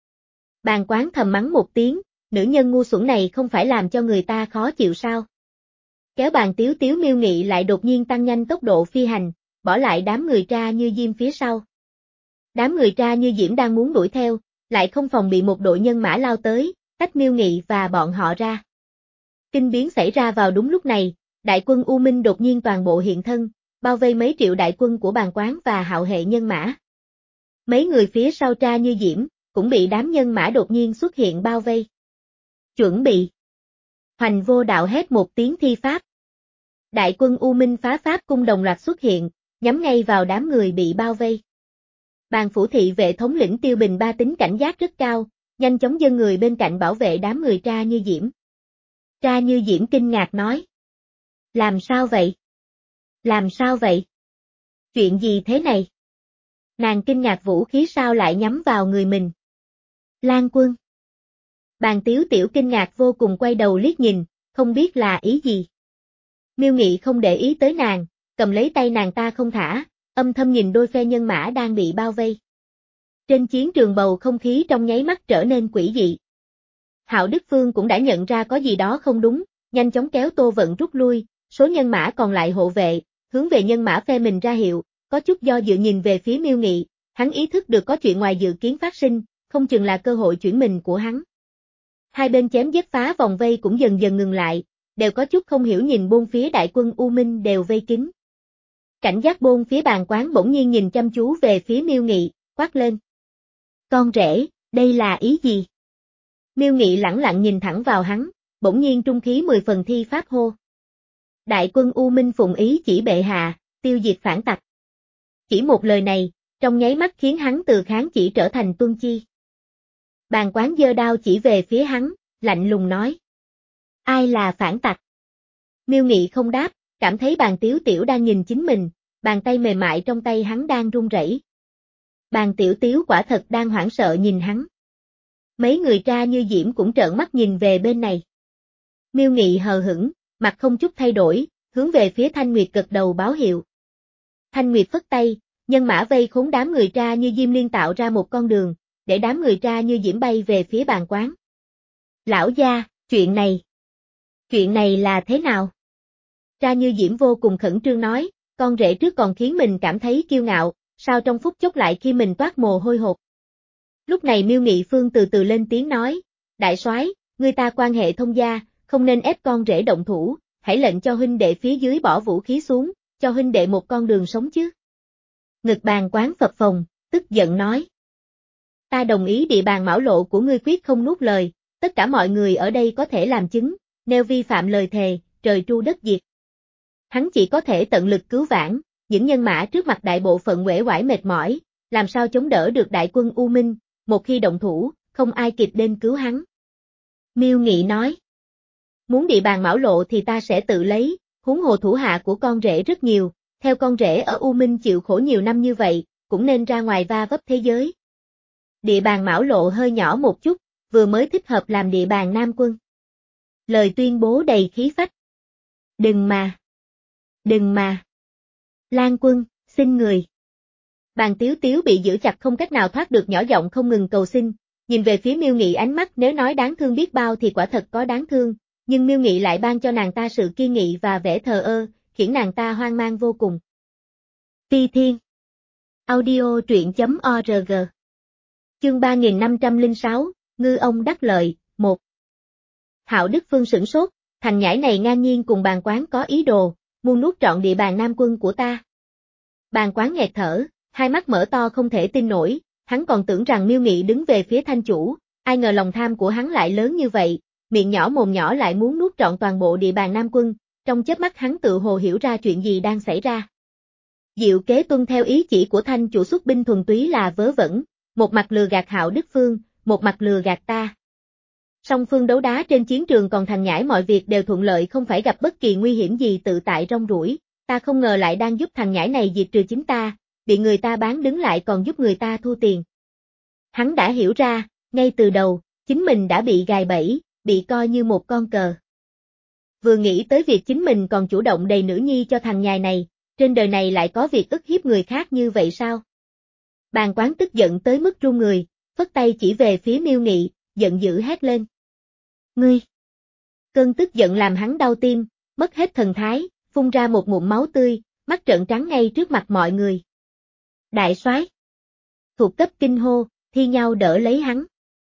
Bàn Quán thầm mắng một tiếng, nữ nhân ngu xuẩn này không phải làm cho người ta khó chịu sao? Kéo Bàn Tiếu Tiếu Miêu Nghị lại đột nhiên tăng nhanh tốc độ phi hành, bỏ lại đám người Tra Như Diêm phía sau. Đám người Tra Như Diễm đang muốn đuổi theo, lại không phòng bị một đội nhân mã lao tới, tách Miêu Nghị và bọn họ ra. Kinh biến xảy ra vào đúng lúc này, đại quân U Minh đột nhiên toàn bộ hiện thân, bao vây mấy triệu đại quân của Bàn Quán và Hạo hệ nhân mã. Mấy người phía sau Tra Như Diễm, cũng bị đám nhân mã đột nhiên xuất hiện bao vây. Chuẩn bị. Hoành Vô Đạo hét một tiếng thi pháp. Đại quân U Minh phá pháp cung đồng loạt xuất hiện, nhắm ngay vào đám người bị bao vây. Bàn phủ thị vệ thống lĩnh Tiêu Bình Ba tính cảnh giác rất cao, nhanh chóng dâng người bên cạnh bảo vệ đám người Tra Như Diễm. Tra Như Diễm kinh ngạc nói. Làm sao vậy? Làm sao vậy? Chuyện gì thế này? Nàng kinh ngạc vũ khí sao lại nhắm vào người mình? Lan Quân. Bàn Tiếu Tiểu kinh ngạc vô cùng quay đầu liếc nhìn, không biết là ý gì. Miêu Nghị không để ý tới nàng, cầm lấy tay nàng ta không thả, âm thầm nhìn đôi phe nhân mã đang bị bao vây. Trên chiến trường bầu không khí trong nháy mắt trở nên quỷ dị. Hạo Đức Phương cũng đã nhận ra có gì đó không đúng, nhanh chóng kéo Tô Vận rút lui, số nhân mã còn lại hộ vệ, hướng về nhân mã phe mình ra hiệu, có chút do dự nhìn về phía Miêu Nghị, hắn ý thức được có chuyện ngoài dự kiến phát sinh, không chừng là cơ hội chuyển mình của hắn. Hai bên chém giết phá vòng vây cũng dần dần ngừng lại, đều có chút không hiểu nhìn bốn phía đại quân U Minh đều vây kín. Cảnh giác bốn phía Bàn Quán bỗng nhiên nhìn chăm chú về phía Miêu Nghị, quát lên. Con rể, đây là ý gì? Miêu Nghị lẳng lặng nhìn thẳng vào hắn, bỗng nhiên trung khí mười phần thi pháp hô. Đại quân U Minh phụng ý chỉ bệ hạ, tiêu diệt phản tặc. Chỉ một lời này, trong nháy mắt khiến hắn từ kháng chỉ trở thành tuân chi. Bàn Quán giơ đao chỉ về phía hắn, lạnh lùng nói. Ai là phản tặc? Miêu Nghị không đáp, cảm thấy Bàn Tiếu Tiểu đang nhìn chính mình, bàn tay mềm mại trong tay hắn đang run rẩy. Bàn Tiểu Tiếu quả thật đang hoảng sợ nhìn hắn. Mấy người Tra Như Diễm cũng trợn mắt nhìn về bên này. Miêu Nghị hờ hững, mặt không chút thay đổi, hướng về phía Thanh Nguyệt gật đầu báo hiệu. Thanh Nguyệt phất tay, nhân mã vây khốn đám người Tra Như Diêm liên tạo ra một con đường, để đám người Tra Như Diễm bay về phía Bàn Quán. Lão gia, chuyện này. Chuyện này là thế nào? Tra Như Diễm vô cùng khẩn trương nói, con rể trước còn khiến mình cảm thấy kiêu ngạo, sao trong phút chốc lại khi mình toát mồ hôi hột. Lúc này Miêu Nghị Phương từ từ lên tiếng nói, đại soái, người ta quan hệ thông gia, không nên ép con rể động thủ, hãy lệnh cho huynh đệ phía dưới bỏ vũ khí xuống, cho huynh đệ một con đường sống chứ. Ngực Bàn Quán phập phồng, tức giận nói. Ta đồng ý địa bàn mão lộ của ngươi quyết không nuốt lời, tất cả mọi người ở đây có thể làm chứng, nếu vi phạm lời thề, trời tru đất diệt. Hắn chỉ có thể tận lực cứu vãn, những nhân mã trước mặt đại bộ phận uể oải mệt mỏi, làm sao chống đỡ được đại quân U Minh, một khi động thủ, không ai kịp đến cứu hắn. Miêu Nghị nói. Muốn địa bàn mão lộ thì ta sẽ tự lấy, huống hồ thủ hạ của con rể rất nhiều, theo con rể ở U Minh chịu khổ nhiều năm như vậy, cũng nên ra ngoài va vấp thế giới. Địa bàn mão lộ hơi nhỏ một chút, vừa mới thích hợp làm địa bàn Nam Quân. Lời tuyên bố đầy khí phách. Đừng mà. Đừng mà. Lan Quân, xin người. Bàn Tiếu Tiếu bị giữ chặt không cách nào thoát được, nhỏ giọng không ngừng cầu xin, nhìn về phía Miêu Nghị, ánh mắt nếu nói đáng thương biết bao thì quả thật có đáng thương, nhưng Miêu Nghị lại ban cho nàng ta sự kiên nghị và vẻ thờ ơ, khiến nàng ta hoang mang vô cùng. Phi Thiên. Audio truyện chấm org. Chương ba nghìn năm trăm lẻ sáu, Ngư ông đắc lợi, một. Hạo Đức Phương sửng sốt, thằng nhãi này ngang nhiên cùng Bàn Quán có ý đồ, muốn nuốt trọn địa bàn Nam Quân của ta. Bàn Quán nghẹt thở, hai mắt mở to không thể tin nổi, hắn còn tưởng rằng Miêu Nghị đứng về phía Thanh chủ, ai ngờ lòng tham của hắn lại lớn như vậy, miệng nhỏ mồm nhỏ lại muốn nuốt trọn toàn bộ địa bàn Nam Quân, trong chớp mắt hắn tự hồ hiểu ra chuyện gì đang xảy ra. Diệu kế tuân theo ý chỉ của Thanh chủ xuất binh thuần túy là vớ vẩn, một mặt lừa gạt Hạo Đức Phương, một mặt lừa gạt ta. Song phương đấu đá trên chiến trường, còn thằng nhãi mọi việc đều thuận lợi, không phải gặp bất kỳ nguy hiểm gì, tự tại rong ruổi, ta không ngờ lại đang giúp thằng nhãi này diệt trừ chính ta, bị người ta bán đứng lại còn giúp người ta thu tiền. Hắn đã hiểu ra, ngay từ đầu, chính mình đã bị gài bẫy, bị coi như một con cờ. Vừa nghĩ tới việc chính mình còn chủ động đầy nữ nhi cho thằng nhài này, trên đời này lại có việc ức hiếp người khác như vậy sao? Bàn Quán tức giận tới mức run người, phất tay chỉ về phía Miêu Nghị, giận dữ hét lên. Ngươi! Cơn tức giận làm hắn đau tim, mất hết thần thái, phun ra một ngụm máu tươi, mắt trợn trắng ngay trước mặt mọi người. Đại soái! Thuộc cấp kinh hô, thi nhau đỡ lấy hắn.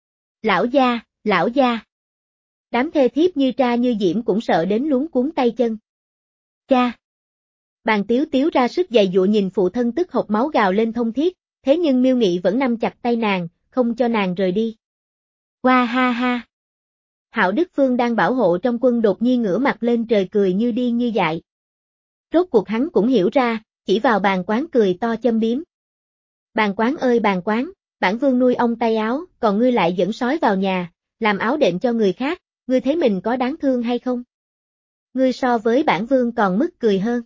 Lão gia, lão gia! Đám thê thiếp như Tra như Diễm cũng sợ đến luống cuống tay chân. Cha! Bàn Tiếu Tiếu ra sức giày dụa nhìn phụ thân tức hộc máu gào lên thông thiết, thế nhưng Miêu Nghị vẫn nắm chặt tay nàng, không cho nàng rời đi. Hoa ha ha! Hạo Đức Phương đang bảo hộ trong quân đột nhiên ngửa mặt lên trời cười như điên như dại. Rốt cuộc hắn cũng hiểu ra, chỉ vào Bàn Quán cười to châm biếm. Bàn Quán ơi Bàn Quán, bản vương nuôi ông tay áo, còn ngươi lại dẫn sói vào nhà, làm áo đệm cho người khác, ngươi thấy mình có đáng thương hay không? Ngươi so với bản vương còn mức cười hơn.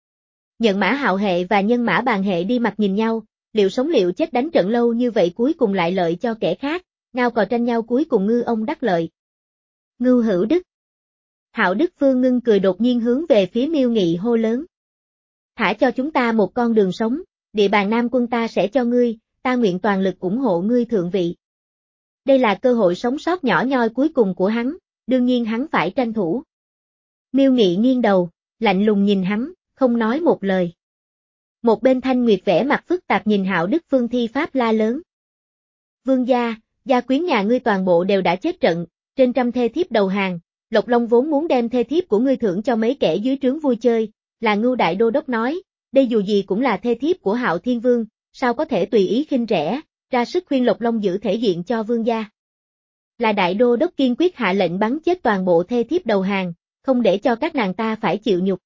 Nhận mã Hạo hệ và nhân mã Bàn hệ đi mặt nhìn nhau, liệu sống liệu chết đánh trận lâu như vậy cuối cùng lại lợi cho kẻ khác, ngao cò tranh nhau cuối cùng ngư ông đắc lợi. Ngưu Hữu Đức. Hạo Đức Phương ngưng cười đột nhiên hướng về phía Miêu Nghị hô lớn. Thả cho chúng ta một con đường sống, địa bàn Nam Quân ta sẽ cho ngươi, ta nguyện toàn lực ủng hộ ngươi thượng vị. Đây là cơ hội sống sót nhỏ nhoi cuối cùng của hắn, đương nhiên hắn phải tranh thủ. Miêu Nghị nghiêng đầu, lạnh lùng nhìn hắn, không nói một lời. Một bên Thanh Nguyệt vẻ mặt phức tạp nhìn Hạo Đức Phương thi pháp la lớn. Vương gia, gia quyến nhà ngươi toàn bộ đều đã chết trận, trên trăm thê thiếp đầu hàng, Lộc Long vốn muốn đem thê thiếp của ngươi thưởng cho mấy kẻ dưới trướng vui chơi, là Ngưu Đại Đô Đốc nói, đây dù gì cũng là thê thiếp của Hạo Thiên Vương, sao có thể tùy ý khinh rẻ, ra sức khuyên Lộc Long giữ thể diện cho vương gia. Là Đại Đô Đốc kiên quyết hạ lệnh bắn chết toàn bộ thê thiếp đầu hàng, không để cho các nàng ta phải chịu nhục.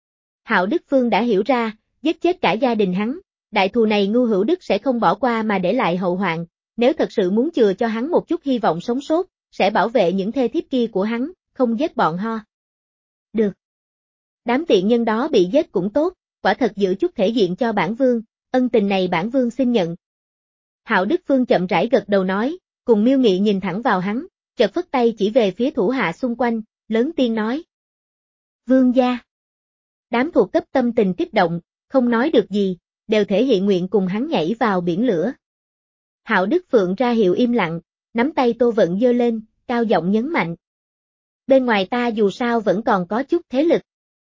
Hạo Đức Phương đã hiểu ra, giết chết cả gia đình hắn, đại thù này Ngưu Hữu Đức sẽ không bỏ qua mà để lại hậu hoạn, nếu thật sự muốn chừa cho hắn một chút hy vọng sống sót, sẽ bảo vệ những thê thiếp kia của hắn, không giết bọn ho. Được. Đám tiện nhân đó bị giết cũng tốt, quả thật giữ chút thể diện cho bản vương, ân tình này bản vương xin nhận. Hạo Đức Phương chậm rãi gật đầu nói, cùng Miêu Nghị nhìn thẳng vào hắn, chợt phất tay chỉ về phía thủ hạ xung quanh, lớn tiếng nói. Vương gia. Đám thuộc cấp tâm tình kích động, không nói được gì, đều thể hiện nguyện cùng hắn nhảy vào biển lửa. Hạo Đức Phượng ra hiệu im lặng, nắm tay Tô Vận giơ lên, cao giọng nhấn mạnh. Bên ngoài ta dù sao vẫn còn có chút thế lực.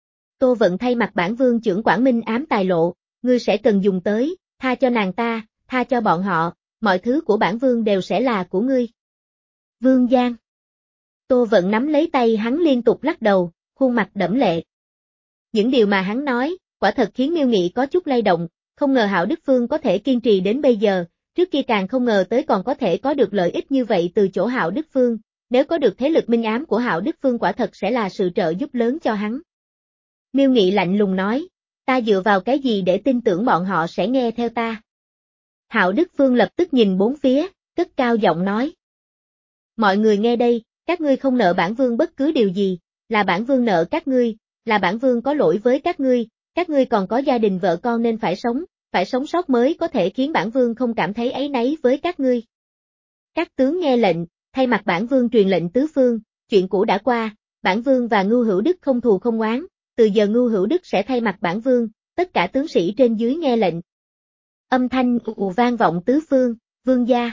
Tô Vận thay mặt bản vương trưởng Quảng Minh ám tài lộ, ngươi sẽ cần dùng tới, tha cho nàng ta, tha cho bọn họ, mọi thứ của bản vương đều sẽ là của ngươi. Vương Giang. Tô Vận nắm lấy tay hắn liên tục lắc đầu, khuôn mặt đẫm lệ. Những điều mà hắn nói, quả thật khiến Miêu Nghị có chút lay động, không ngờ Hạo Đức Phương có thể kiên trì đến bây giờ, trước kia càng không ngờ tới còn có thể có được lợi ích như vậy từ chỗ Hạo Đức Phương, nếu có được thế lực minh ám của Hạo Đức Phương quả thật sẽ là sự trợ giúp lớn cho hắn. Miêu Nghị lạnh lùng nói, ta dựa vào cái gì để tin tưởng bọn họ sẽ nghe theo ta? Hạo Đức Phương lập tức nhìn bốn phía, cất cao giọng nói. Mọi người nghe đây, các ngươi không nợ bản vương bất cứ điều gì, là bản vương nợ các ngươi, là bản vương có lỗi với các ngươi, các ngươi còn có gia đình vợ con nên phải sống, phải sống sót mới có thể khiến bản vương không cảm thấy áy náy với các ngươi. Các tướng nghe lệnh, thay mặt bản vương truyền lệnh tứ phương, chuyện cũ đã qua, bản vương và Ngưu Hữu Đức không thù không oán, từ giờ Ngưu Hữu Đức sẽ thay mặt bản vương, tất cả tướng sĩ trên dưới nghe lệnh. Âm thanh ù vang vọng tứ phương, vương gia.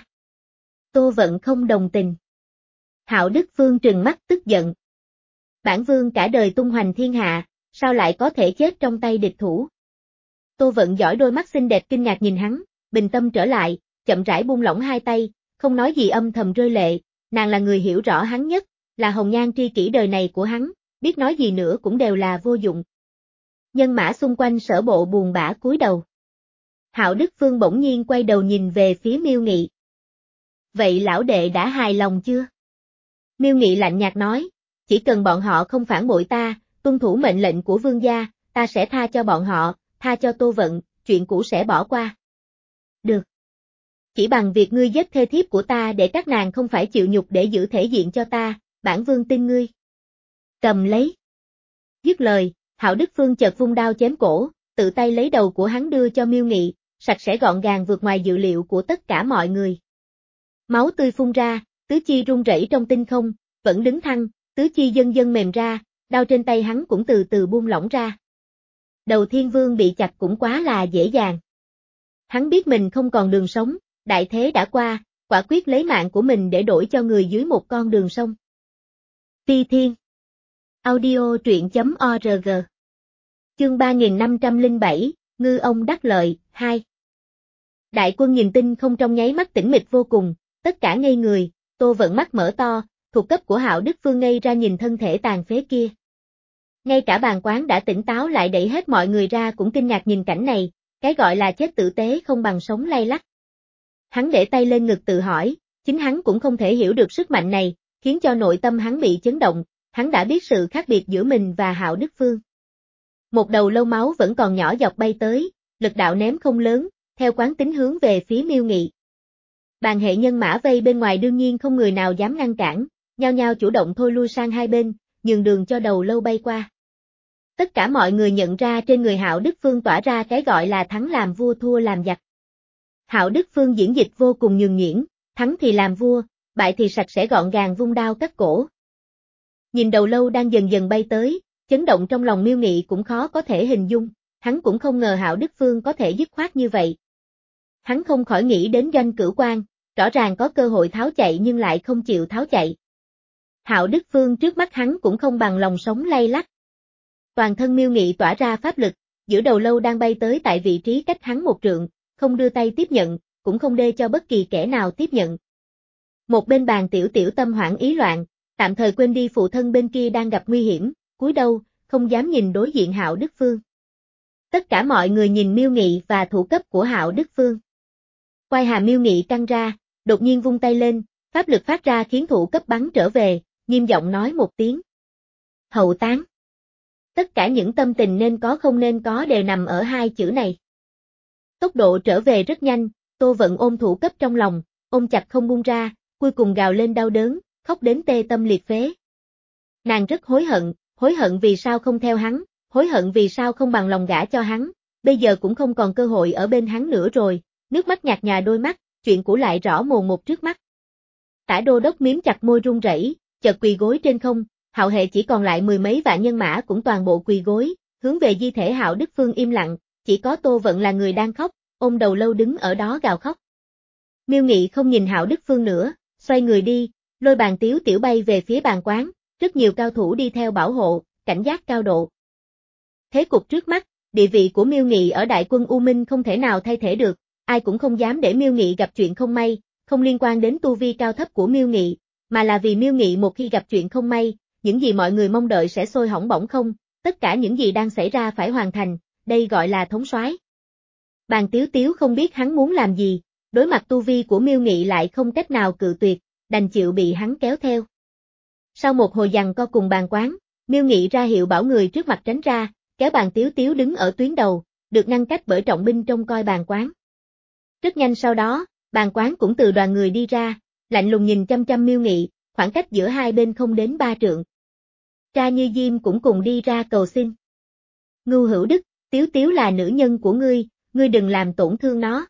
Tô Vận không đồng tình. Hạo Đức Phương trừng mắt tức giận. Bản vương cả đời tung hoành thiên hạ, sao lại có thể chết trong tay địch thủ? Tô Vận dõi đôi mắt xinh đẹp kinh ngạc nhìn hắn, bình tâm trở lại, chậm rãi buông lỏng hai tay, không nói gì âm thầm rơi lệ, nàng là người hiểu rõ hắn nhất, là hồng nhan tri kỷ đời này của hắn, biết nói gì nữa cũng đều là vô dụng. Nhân mã xung quanh Sở Bộ buồn bã cúi đầu. Hạo Đức Phương bỗng nhiên quay đầu nhìn về phía Miêu Nghị. Vậy lão đệ đã hài lòng chưa? Miêu Nghị lạnh nhạt nói, chỉ cần bọn họ không phản bội ta, tuân thủ mệnh lệnh của vương gia, ta sẽ tha cho bọn họ, tha cho Tô Vận, chuyện cũ sẽ bỏ qua. Được. Chỉ bằng việc ngươi giết thê thiếp của ta để các nàng không phải chịu nhục để giữ thể diện cho ta, bản vương tin ngươi. Cầm lấy. Dứt lời, Hạo Đức Phương chợt vung đao chém cổ, tự tay lấy đầu của hắn đưa cho Miêu Nghị, sạch sẽ gọn gàng vượt ngoài dự liệu của tất cả mọi người. Máu tươi phun ra, tứ chi rung rẩy trong tinh không, vẫn đứng thăng, tứ chi dần dần mềm ra, đao trên tay hắn cũng từ từ buông lỏng ra. Đầu Thiên Vương bị chặt cũng quá là dễ dàng. Hắn biết mình không còn đường sống, đại thế đã qua, quả quyết lấy mạng của mình để đổi cho người dưới một con đường sông. Phi Thiên Audio truyện chấm org Chương ba nghìn năm trăm lẻ bảy, Ngư ông đắc lợi, hai. Đại quân nhìn tinh không trong nháy mắt tĩnh mịch vô cùng, tất cả ngây người, Tô Vận mắt mở to, thuộc cấp của Hạo Đức Phương ngây ra nhìn thân thể tàn phế kia. Ngay cả bàn quán đã tỉnh táo lại đẩy hết mọi người ra cũng kinh ngạc nhìn cảnh này, cái gọi là chết tử tế không bằng sống lay lắc. Hắn để tay lên ngực tự hỏi, chính hắn cũng không thể hiểu được sức mạnh này, khiến cho nội tâm hắn bị chấn động, hắn đã biết sự khác biệt giữa mình và Hạo Đức Phương. Một đầu lâu máu vẫn còn nhỏ dọc bay tới, lực đạo ném không lớn, theo quán tính hướng về phía Miêu Nghị. Bàn hệ nhân mã vây bên ngoài đương nhiên không người nào dám ngăn cản, nhao nhao chủ động thôi lui sang hai bên, nhường đường cho đầu lâu bay qua. Tất cả mọi người nhận ra trên người Hạo Đức Phương tỏa ra cái gọi là thắng làm vua thua làm giặc. Hạo Đức Phương diễn dịch vô cùng nhường nhuyễn, thắng thì làm vua, bại thì sạch sẽ gọn gàng vung đao cắt cổ. Nhìn đầu lâu đang dần dần bay tới, chấn động trong lòng Miêu Nghị cũng khó có thể hình dung, hắn cũng không ngờ Hạo Đức Phương có thể dứt khoát như vậy. Hắn không khỏi nghĩ đến Doanh Cửu Quan, rõ ràng có cơ hội tháo chạy nhưng lại không chịu tháo chạy. Hạo Đức Phương trước mắt hắn cũng không bằng lòng sống lay lắc. Toàn thân Miêu Nghị tỏa ra pháp lực, giữa đầu lâu đang bay tới tại vị trí cách hắn một trượng, không đưa tay tiếp nhận, cũng không đê cho bất kỳ kẻ nào tiếp nhận. Một bên bàn tiểu tiểu tâm hoảng ý loạn, tạm thời quên đi phụ thân bên kia đang gặp nguy hiểm, cúi đầu, không dám nhìn đối diện Hạo Đức Phương. Tất cả mọi người nhìn Miêu Nghị và thủ cấp của Hạo Đức Phương. Quai hàm Miêu Nghị căng ra, đột nhiên vung tay lên, pháp lực phát ra khiến thủ cấp bắn trở về, nghiêm giọng nói một tiếng. Hậu táng. Tất cả những tâm tình nên có không nên có đều nằm ở hai chữ này. Tốc độ trở về rất nhanh, Tô Vận ôm thủ cấp trong lòng, ôm chặt không buông ra, cuối cùng gào lên đau đớn, khóc đến tê tâm liệt phế. Nàng rất hối hận, hối hận vì sao không theo hắn, hối hận vì sao không bằng lòng gả cho hắn, bây giờ cũng không còn cơ hội ở bên hắn nữa rồi, nước mắt nhạt nhòa đôi mắt, chuyện cũ lại rõ mồn một trước mắt. Tả đô đốc miếm chặt môi run rẩy, chợt quỳ gối trên không, Hạo hệ chỉ còn lại mười mấy vạn nhân mã cũng toàn bộ quỳ gối, hướng về di thể Hạo Đức Phương im lặng, chỉ có Tô Vận là người đang khóc, ôm đầu lâu đứng ở đó gào khóc. Miêu Nghị không nhìn Hạo Đức Phương nữa, xoay người đi, lôi bàn tiếu tiểu bay về phía bàn quán, rất nhiều cao thủ đi theo bảo hộ, cảnh giác cao độ. Thế cục trước mắt, địa vị của Miêu Nghị ở đại quân U Minh không thể nào thay thế được, ai cũng không dám để Miêu Nghị gặp chuyện không may, không liên quan đến tu vi cao thấp của Miêu Nghị, mà là vì Miêu Nghị một khi gặp chuyện không may, những gì mọi người mong đợi sẽ sôi hỏng bỏng không, tất cả những gì đang xảy ra phải hoàn thành, đây gọi là thống soái. Bàn Tiếu Tiếu không biết hắn muốn làm gì, đối mặt tu vi của Miêu Nghị lại không cách nào cự tuyệt, đành chịu bị hắn kéo theo. Sau một hồi giằng co cùng Bàn Quán, Miêu Nghị ra hiệu bảo người trước mặt tránh ra, kéo Bàn Tiếu Tiếu đứng ở tuyến đầu, được ngăn cách bởi trọng binh trông coi Bàn Quán. Rất nhanh sau đó, Bàn Quán cũng từ đoàn người đi ra, lạnh lùng nhìn chăm chăm Miêu Nghị, khoảng cách giữa hai bên không đến ba trượng. Tra Như Diêm cũng cùng đi ra cầu xin. Ngưu Hữu Đức, Tiếu Tiếu là nữ nhân của ngươi, ngươi đừng làm tổn thương nó.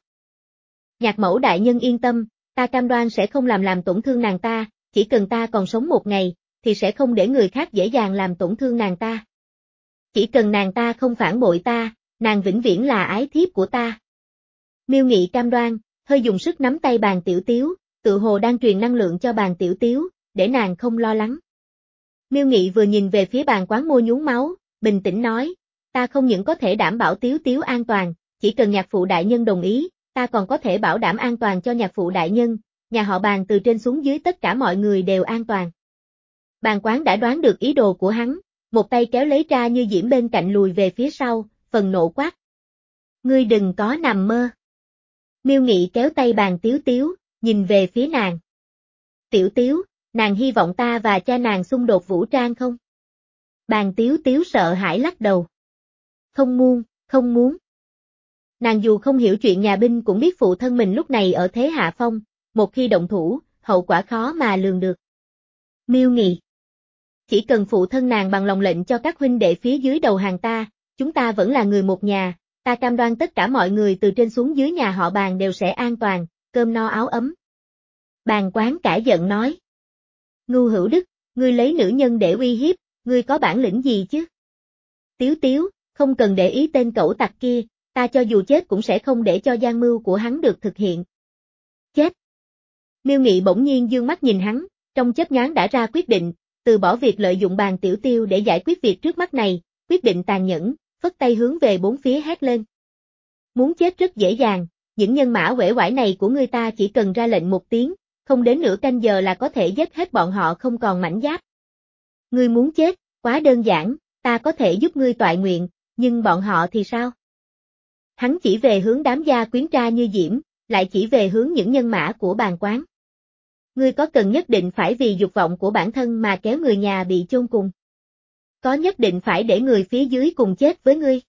Nhạc Mẫu đại nhân yên tâm, ta cam đoan sẽ không làm làm tổn thương nàng ta, chỉ cần ta còn sống một ngày, thì sẽ không để người khác dễ dàng làm tổn thương nàng ta. Chỉ cần nàng ta không phản bội ta, nàng vĩnh viễn là ái thiếp của ta. Miêu Nghị cam đoan, hơi dùng sức nắm tay Bàn Tiểu Tiếu, tự hồ đang truyền năng lượng cho Bàn Tiểu Tiếu, để nàng không lo lắng. Miêu Nghị vừa nhìn về phía Bàn Quán môi nhún máu, bình tĩnh nói, ta không những có thể đảm bảo Tiếu Tiếu an toàn, chỉ cần nhạc phụ đại nhân đồng ý, ta còn có thể bảo đảm an toàn cho nhạc phụ đại nhân, nhà họ Bàn từ trên xuống dưới tất cả mọi người đều an toàn. Bàn Quán đã đoán được ý đồ của hắn, một tay kéo lấy Tra Như Diễm bên cạnh lùi về phía sau, phần nộ quát. Ngươi đừng có nằm mơ. Miêu Nghị kéo tay Bàn Tiếu Tiếu, nhìn về phía nàng. Tiểu Tiếu, nàng hy vọng ta và cha nàng xung đột vũ trang không? Bàn Tiếu Tiếu sợ hãi lắc đầu. Không muốn, không muốn. Nàng dù không hiểu chuyện nhà binh cũng biết phụ thân mình lúc này ở thế hạ phong, một khi động thủ, hậu quả khó mà lường được. Miêu Nghị. Chỉ cần phụ thân nàng bằng lòng lệnh cho các huynh đệ phía dưới đầu hàng ta, chúng ta vẫn là người một nhà, ta cam đoan tất cả mọi người từ trên xuống dưới nhà họ Bàn đều sẽ an toàn, cơm no áo ấm. Bàn Quán cãi giận nói. Ngưu Hữu Đức, ngươi lấy nữ nhân để uy hiếp, ngươi có bản lĩnh gì chứ? Tiếu Tiếu, không cần để ý tên cẩu tặc kia, ta cho dù chết cũng sẽ không để cho gian mưu của hắn được thực hiện. Chết! Miêu Nghị bỗng nhiên dương mắt nhìn hắn, trong chớp nhoáng đã ra quyết định, từ bỏ việc lợi dụng Bàn Tiểu Tiêu để giải quyết việc trước mắt này, quyết định tàn nhẫn, phất tay hướng về bốn phía hét lên. Muốn chết rất dễ dàng, những nhân mã uể oải này của ngươi ta chỉ cần ra lệnh một tiếng, không đến nửa canh giờ là có thể giết hết bọn họ không còn mảnh giáp. Ngươi muốn chết, quá đơn giản, ta có thể giúp ngươi toại nguyện, nhưng bọn họ thì sao? Hắn chỉ về hướng đám gia quyến Tra Như Diễm, lại chỉ về hướng những nhân mã của Bàn Quán. Ngươi có cần nhất định phải vì dục vọng của bản thân mà kéo người nhà bị chôn cùng? Có nhất định phải để người phía dưới cùng chết với ngươi?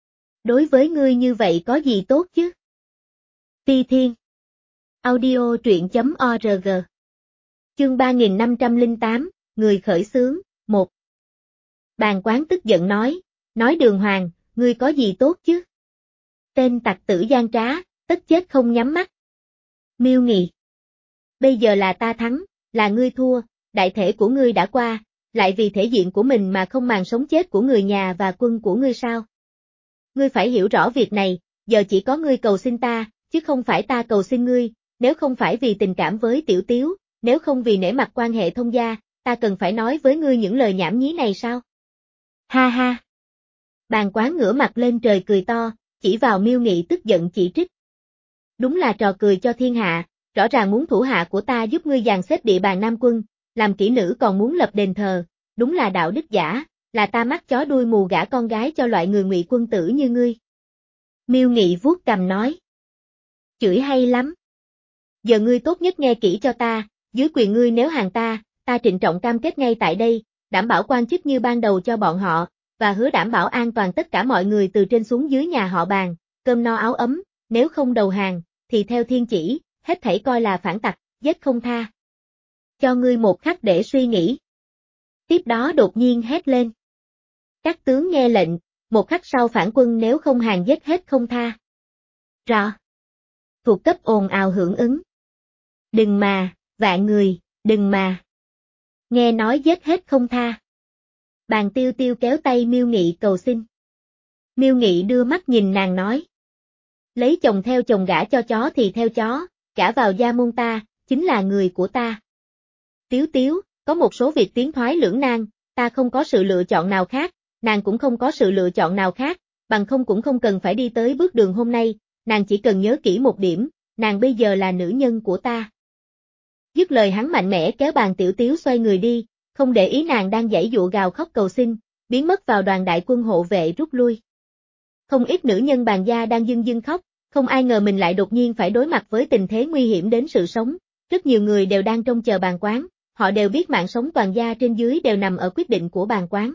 Đối với ngươi như vậy có gì tốt chứ? Phi Thiên Audio truyện chấm org Chương ba nghìn năm trăm lẻ tám, Người khởi xướng, một Bàn Quán tức giận nói, nói đường hoàng, ngươi có gì tốt chứ? Tên tặc tử gian trá, tất chết không nhắm mắt. Miêu Nghị. Bây giờ là ta thắng, là ngươi thua, đại thể của ngươi đã qua, lại vì thể diện của mình mà không màng sống chết của người nhà và quân của ngươi sao? Ngươi phải hiểu rõ việc này, giờ chỉ có ngươi cầu xin ta, chứ không phải ta cầu xin ngươi, nếu không phải vì tình cảm với Tiểu Tiếu, nếu không vì nể mặt quan hệ thông gia, ta cần phải nói với ngươi những lời nhảm nhí này sao? Ha ha! Bàn Quán ngửa mặt lên trời cười to, chỉ vào Miêu Nghị tức giận chỉ trích. Đúng là trò cười cho thiên hạ, rõ ràng muốn thủ hạ của ta giúp ngươi dàn xếp địa bàn Nam quân, làm kỹ nữ còn muốn lập đền thờ, đúng là đạo đức giả, là ta mắt chó đuôi mù gả con gái cho loại người ngụy quân tử như ngươi. Miêu Nghị vuốt cằm nói. Chửi hay lắm. Giờ ngươi tốt nhất nghe kỹ cho ta, dưới quyền ngươi nếu hàng ta, ta trịnh trọng cam kết ngay tại đây, đảm bảo quan chức như ban đầu cho bọn họ, và hứa đảm bảo an toàn tất cả mọi người từ trên xuống dưới nhà họ Bàn, cơm no áo ấm, nếu không đầu hàng, thì theo thiên chỉ, hết thảy coi là phản tặc, giết không tha. Cho ngươi một khắc để suy nghĩ. Tiếp đó đột nhiên hét lên. Các tướng nghe lệnh, một khắc sau phản quân nếu không hàng giết hết không tha. Rõ. Thuộc cấp ồn ào hưởng ứng. Đừng mà, vạn người, đừng mà. Nghe nói giết hết không tha. Bàn Tiêu Tiêu kéo tay Miêu Nghị cầu xin. Miêu Nghị đưa mắt nhìn nàng nói. Lấy chồng theo chồng gả cho chó thì theo chó, gả vào gia môn ta, chính là người của ta. Tiếu Tiếu, có một số việc tiến thoái lưỡng nan, ta không có sự lựa chọn nào khác, nàng cũng không có sự lựa chọn nào khác, bằng không cũng không cần phải đi tới bước đường hôm nay, nàng chỉ cần nhớ kỹ một điểm, nàng bây giờ là nữ nhân của ta. Dứt lời hắn mạnh mẽ kéo Bàn Tiểu Tiếu xoay người đi, không để ý nàng đang giãy giụa gào khóc cầu xin, biến mất vào đoàn đại quân hộ vệ rút lui. Không ít nữ nhân Bàn gia đang dưng dưng khóc, không ai ngờ mình lại đột nhiên phải đối mặt với tình thế nguy hiểm đến sự sống, rất nhiều người đều đang trông chờ Bàn Quán, họ đều biết mạng sống toàn gia trên dưới đều nằm ở quyết định của Bàn Quán.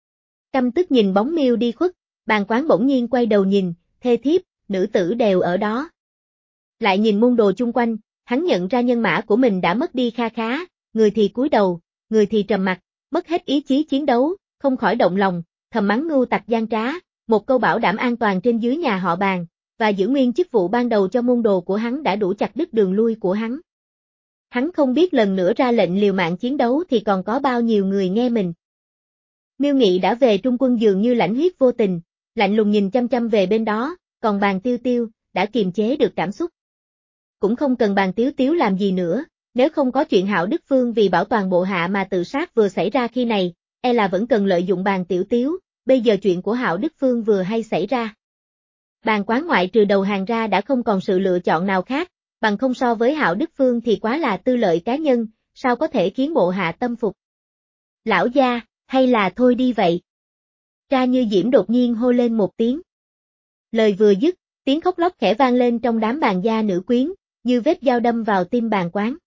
Căm tức nhìn bóng Miêu đi khuất, Bàn Quán bỗng nhiên quay đầu nhìn, thê thiếp, nữ tử đều ở đó. Lại nhìn môn đồ chung quanh, hắn nhận ra nhân mã của mình đã mất đi kha khá, người thì cúi đầu, người thì trầm mặt, mất hết ý chí chiến đấu, không khỏi động lòng, thầm mắng ngưu tặc gian trá, một câu bảo đảm an toàn trên dưới nhà họ Bàn, và giữ nguyên chức vụ ban đầu cho môn đồ của hắn đã đủ chặt đứt đường lui của hắn. Hắn không biết lần nữa ra lệnh liều mạng chiến đấu thì còn có bao nhiêu người nghe mình. Miêu Nghị đã về trung quân dường như lãnh huyết vô tình, lạnh lùng nhìn chăm chăm về bên đó, còn Bàn Tiêu Tiêu, đã kiềm chế được cảm xúc. Cũng không cần Bàn Tiếu Tiếu làm gì nữa, nếu không có chuyện Hạo Đức Phương vì bảo toàn bộ hạ mà tự sát vừa xảy ra khi này, e là vẫn cần lợi dụng Bàn Tiểu Tiếu, bây giờ chuyện của Hạo Đức Phương vừa hay xảy ra. Bàn Quán ngoại trừ đầu hàng ra đã không còn sự lựa chọn nào khác, bằng không so với Hạo Đức Phương thì quá là tư lợi cá nhân, sao có thể khiến bộ hạ tâm phục. Lão gia, hay là thôi đi vậy? Tra Như Diễm đột nhiên hô lên một tiếng. Lời vừa dứt, tiếng khóc lóc khẽ vang lên trong đám Bàn gia nữ quyến, như vết dao đâm vào tim Bàn Quán.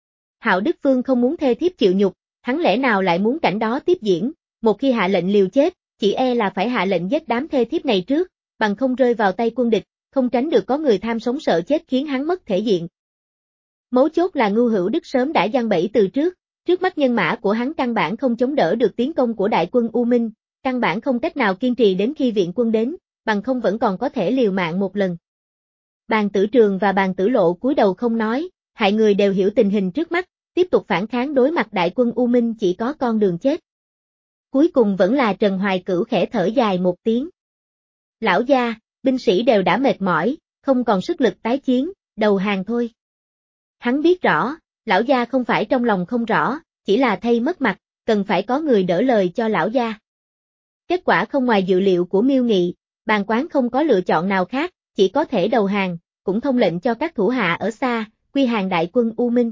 Hạo Đức Phương không muốn thê thiếp chịu nhục, hắn lẽ nào lại muốn cảnh đó tiếp diễn, một khi hạ lệnh liều chết, chỉ e là phải hạ lệnh giết đám thê thiếp này trước, bằng không rơi vào tay quân địch, không tránh được có người tham sống sợ chết khiến hắn mất thể diện. Mấu chốt là Ngưu Hữu Đức sớm đã giăng bẫy từ trước, trước mắt nhân mã của hắn căn bản không chống đỡ được tiến công của đại quân U Minh, căn bản không cách nào kiên trì đến khi viện quân đến, bằng không vẫn còn có thể liều mạng một lần. Bàn Tử Trường và Bàn Tử Lộ cúi đầu không nói, hai người đều hiểu tình hình trước mắt, tiếp tục phản kháng đối mặt đại quân U Minh chỉ có con đường chết. Cuối cùng vẫn là Trần Hoài Cửu khẽ thở dài một tiếng. Lão gia, binh sĩ đều đã mệt mỏi, không còn sức lực tái chiến, đầu hàng thôi. Hắn biết rõ, lão gia không phải trong lòng không rõ, chỉ là thay mất mặt, cần phải có người đỡ lời cho lão gia. Kết quả không ngoài dự liệu của Miêu Nghị, Bàn Quán không có lựa chọn nào khác, chỉ có thể đầu hàng, cũng thông lệnh cho các thủ hạ ở xa, quy hàng đại quân U Minh.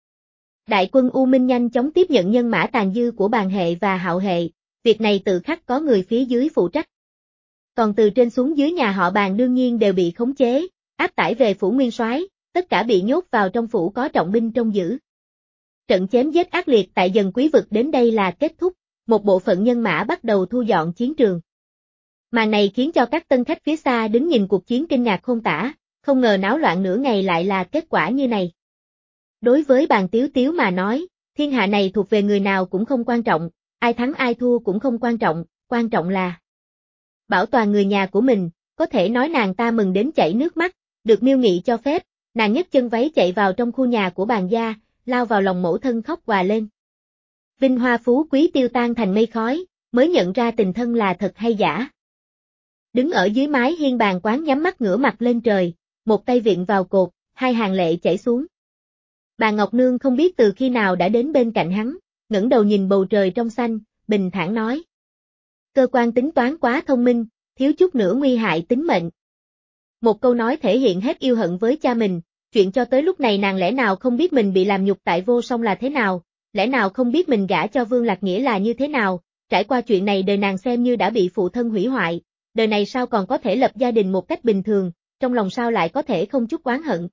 Đại quân U Minh nhanh chóng tiếp nhận nhân mã tàn dư của Bàn hệ và Hạo hệ, việc này tự khắc có người phía dưới phụ trách. Còn từ trên xuống dưới nhà họ Bàn đương nhiên đều bị khống chế, áp tải về phủ nguyên soái, tất cả bị nhốt vào trong phủ có trọng binh trông giữ. Trận chém giết ác liệt tại Dần Quý vực đến đây là kết thúc, một bộ phận nhân mã bắt đầu thu dọn chiến trường. Màn này khiến cho các tân khách phía xa đứng nhìn cuộc chiến kinh ngạc khôn tả, không ngờ náo loạn nửa ngày lại là kết quả như này. Đối với Bàn Tiếu Tiếu mà nói, thiên hạ này thuộc về người nào cũng không quan trọng, ai thắng ai thua cũng không quan trọng, quan trọng là bảo toàn người nhà của mình, có thể nói nàng ta mừng đến chảy nước mắt, được Miêu Nghị cho phép, nàng nhấc chân váy chạy vào trong khu nhà của Bàn gia, lao vào lòng mẫu thân khóc òa lên. Vinh hoa phú quý tiêu tan thành mây khói, mới nhận ra tình thân là thật hay giả. Đứng ở dưới mái hiên Bàn Quán nhắm mắt ngửa mặt lên trời, một tay vịn vào cột, hai hàng lệ chảy xuống. Bà Ngọc Nương không biết từ khi nào đã đến bên cạnh hắn, ngẩng đầu nhìn bầu trời trong xanh, bình thản nói. Cơ quan tính toán quá thông minh, thiếu chút nữa nguy hại tính mệnh. Một câu nói thể hiện hết yêu hận với cha mình, chuyện cho tới lúc này nàng lẽ nào không biết mình bị làm nhục tại Vô Song là thế nào, lẽ nào không biết mình gả cho Vương Lạc Nghĩa là như thế nào, trải qua chuyện này đời nàng xem như đã bị phụ thân hủy hoại, đời này sao còn có thể lập gia đình một cách bình thường, trong lòng sao lại có thể không chút oán hận.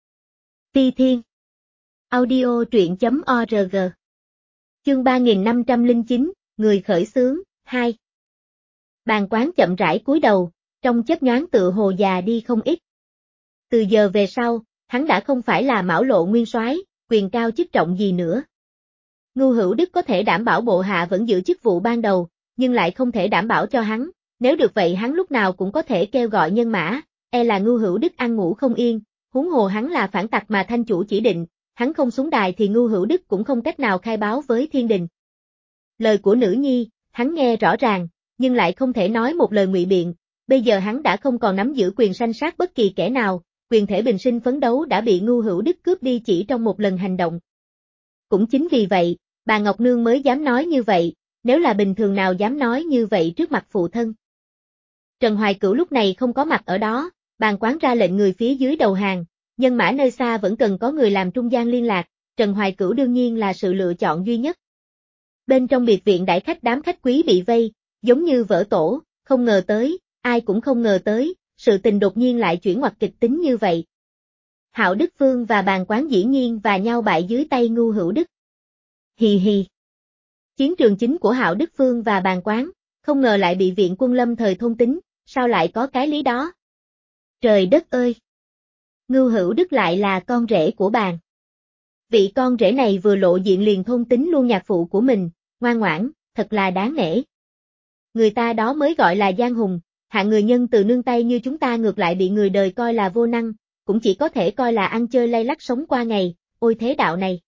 Ti Thiên Audio truyện chấm org Chương ba nghìn năm trăm lẻ chín, Người khởi xướng, hai Bàn Quán chậm rãi cúi đầu, trong chớp nhoáng tựa hồ già đi không ít. Từ giờ về sau, hắn đã không phải là Mão Lộ nguyên soái, quyền cao chức trọng gì nữa. Ngưu Hữu Đức có thể đảm bảo bộ hạ vẫn giữ chức vụ ban đầu, nhưng lại không thể đảm bảo cho hắn, nếu được vậy hắn lúc nào cũng có thể kêu gọi nhân mã, e là Ngưu Hữu Đức ăn ngủ không yên, huống hồ hắn là phản tặc mà thanh chủ chỉ định, hắn không xuống đài thì Ngưu Hữu Đức cũng không cách nào khai báo với thiên đình. Lời của nữ nhi, hắn nghe rõ ràng, nhưng lại không thể nói một lời ngụy biện, bây giờ hắn đã không còn nắm giữ quyền sanh sát bất kỳ kẻ nào, quyền thể bình sinh phấn đấu đã bị Ngưu Hữu Đức cướp đi chỉ trong một lần hành động. Cũng chính vì vậy, bà Ngọc Nương mới dám nói như vậy, nếu là bình thường nào dám nói như vậy trước mặt phụ thân. Trần Hoài Cửu lúc này không có mặt ở đó, Bàn Quán ra lệnh người phía dưới đầu hàng, nhân mã nơi xa vẫn cần có người làm trung gian liên lạc, Trần Hoài Cửu đương nhiên là sự lựa chọn duy nhất. Bên trong biệt viện đại khách đám khách quý bị vây, giống như vỡ tổ, không ngờ tới, ai cũng không ngờ tới, sự tình đột nhiên lại chuyển ngoặt kịch tính như vậy. Hạo Đức Phương và Bàn Quán dĩ nhiên và nhau bại dưới tay Ngưu Hữu Đức. Hì hì. Chiến trường chính của Hạo Đức Phương và Bàn Quán, không ngờ lại bị viện quân lâm thời thôn tính, sao lại có cái lý đó? Trời đất ơi! Ngưu Hữu Đức lại là con rể của Bàn. Vị con rể này vừa lộ diện liền thôn tính luôn nhạc phụ của mình, ngoan ngoãn, thật là đáng nể. Người ta đó mới gọi là giang hùng, hạng người nhân từ nương tay như chúng ta ngược lại bị người đời coi là vô năng, cũng chỉ có thể coi là ăn chơi lay lắt sống qua ngày, ôi thế đạo này.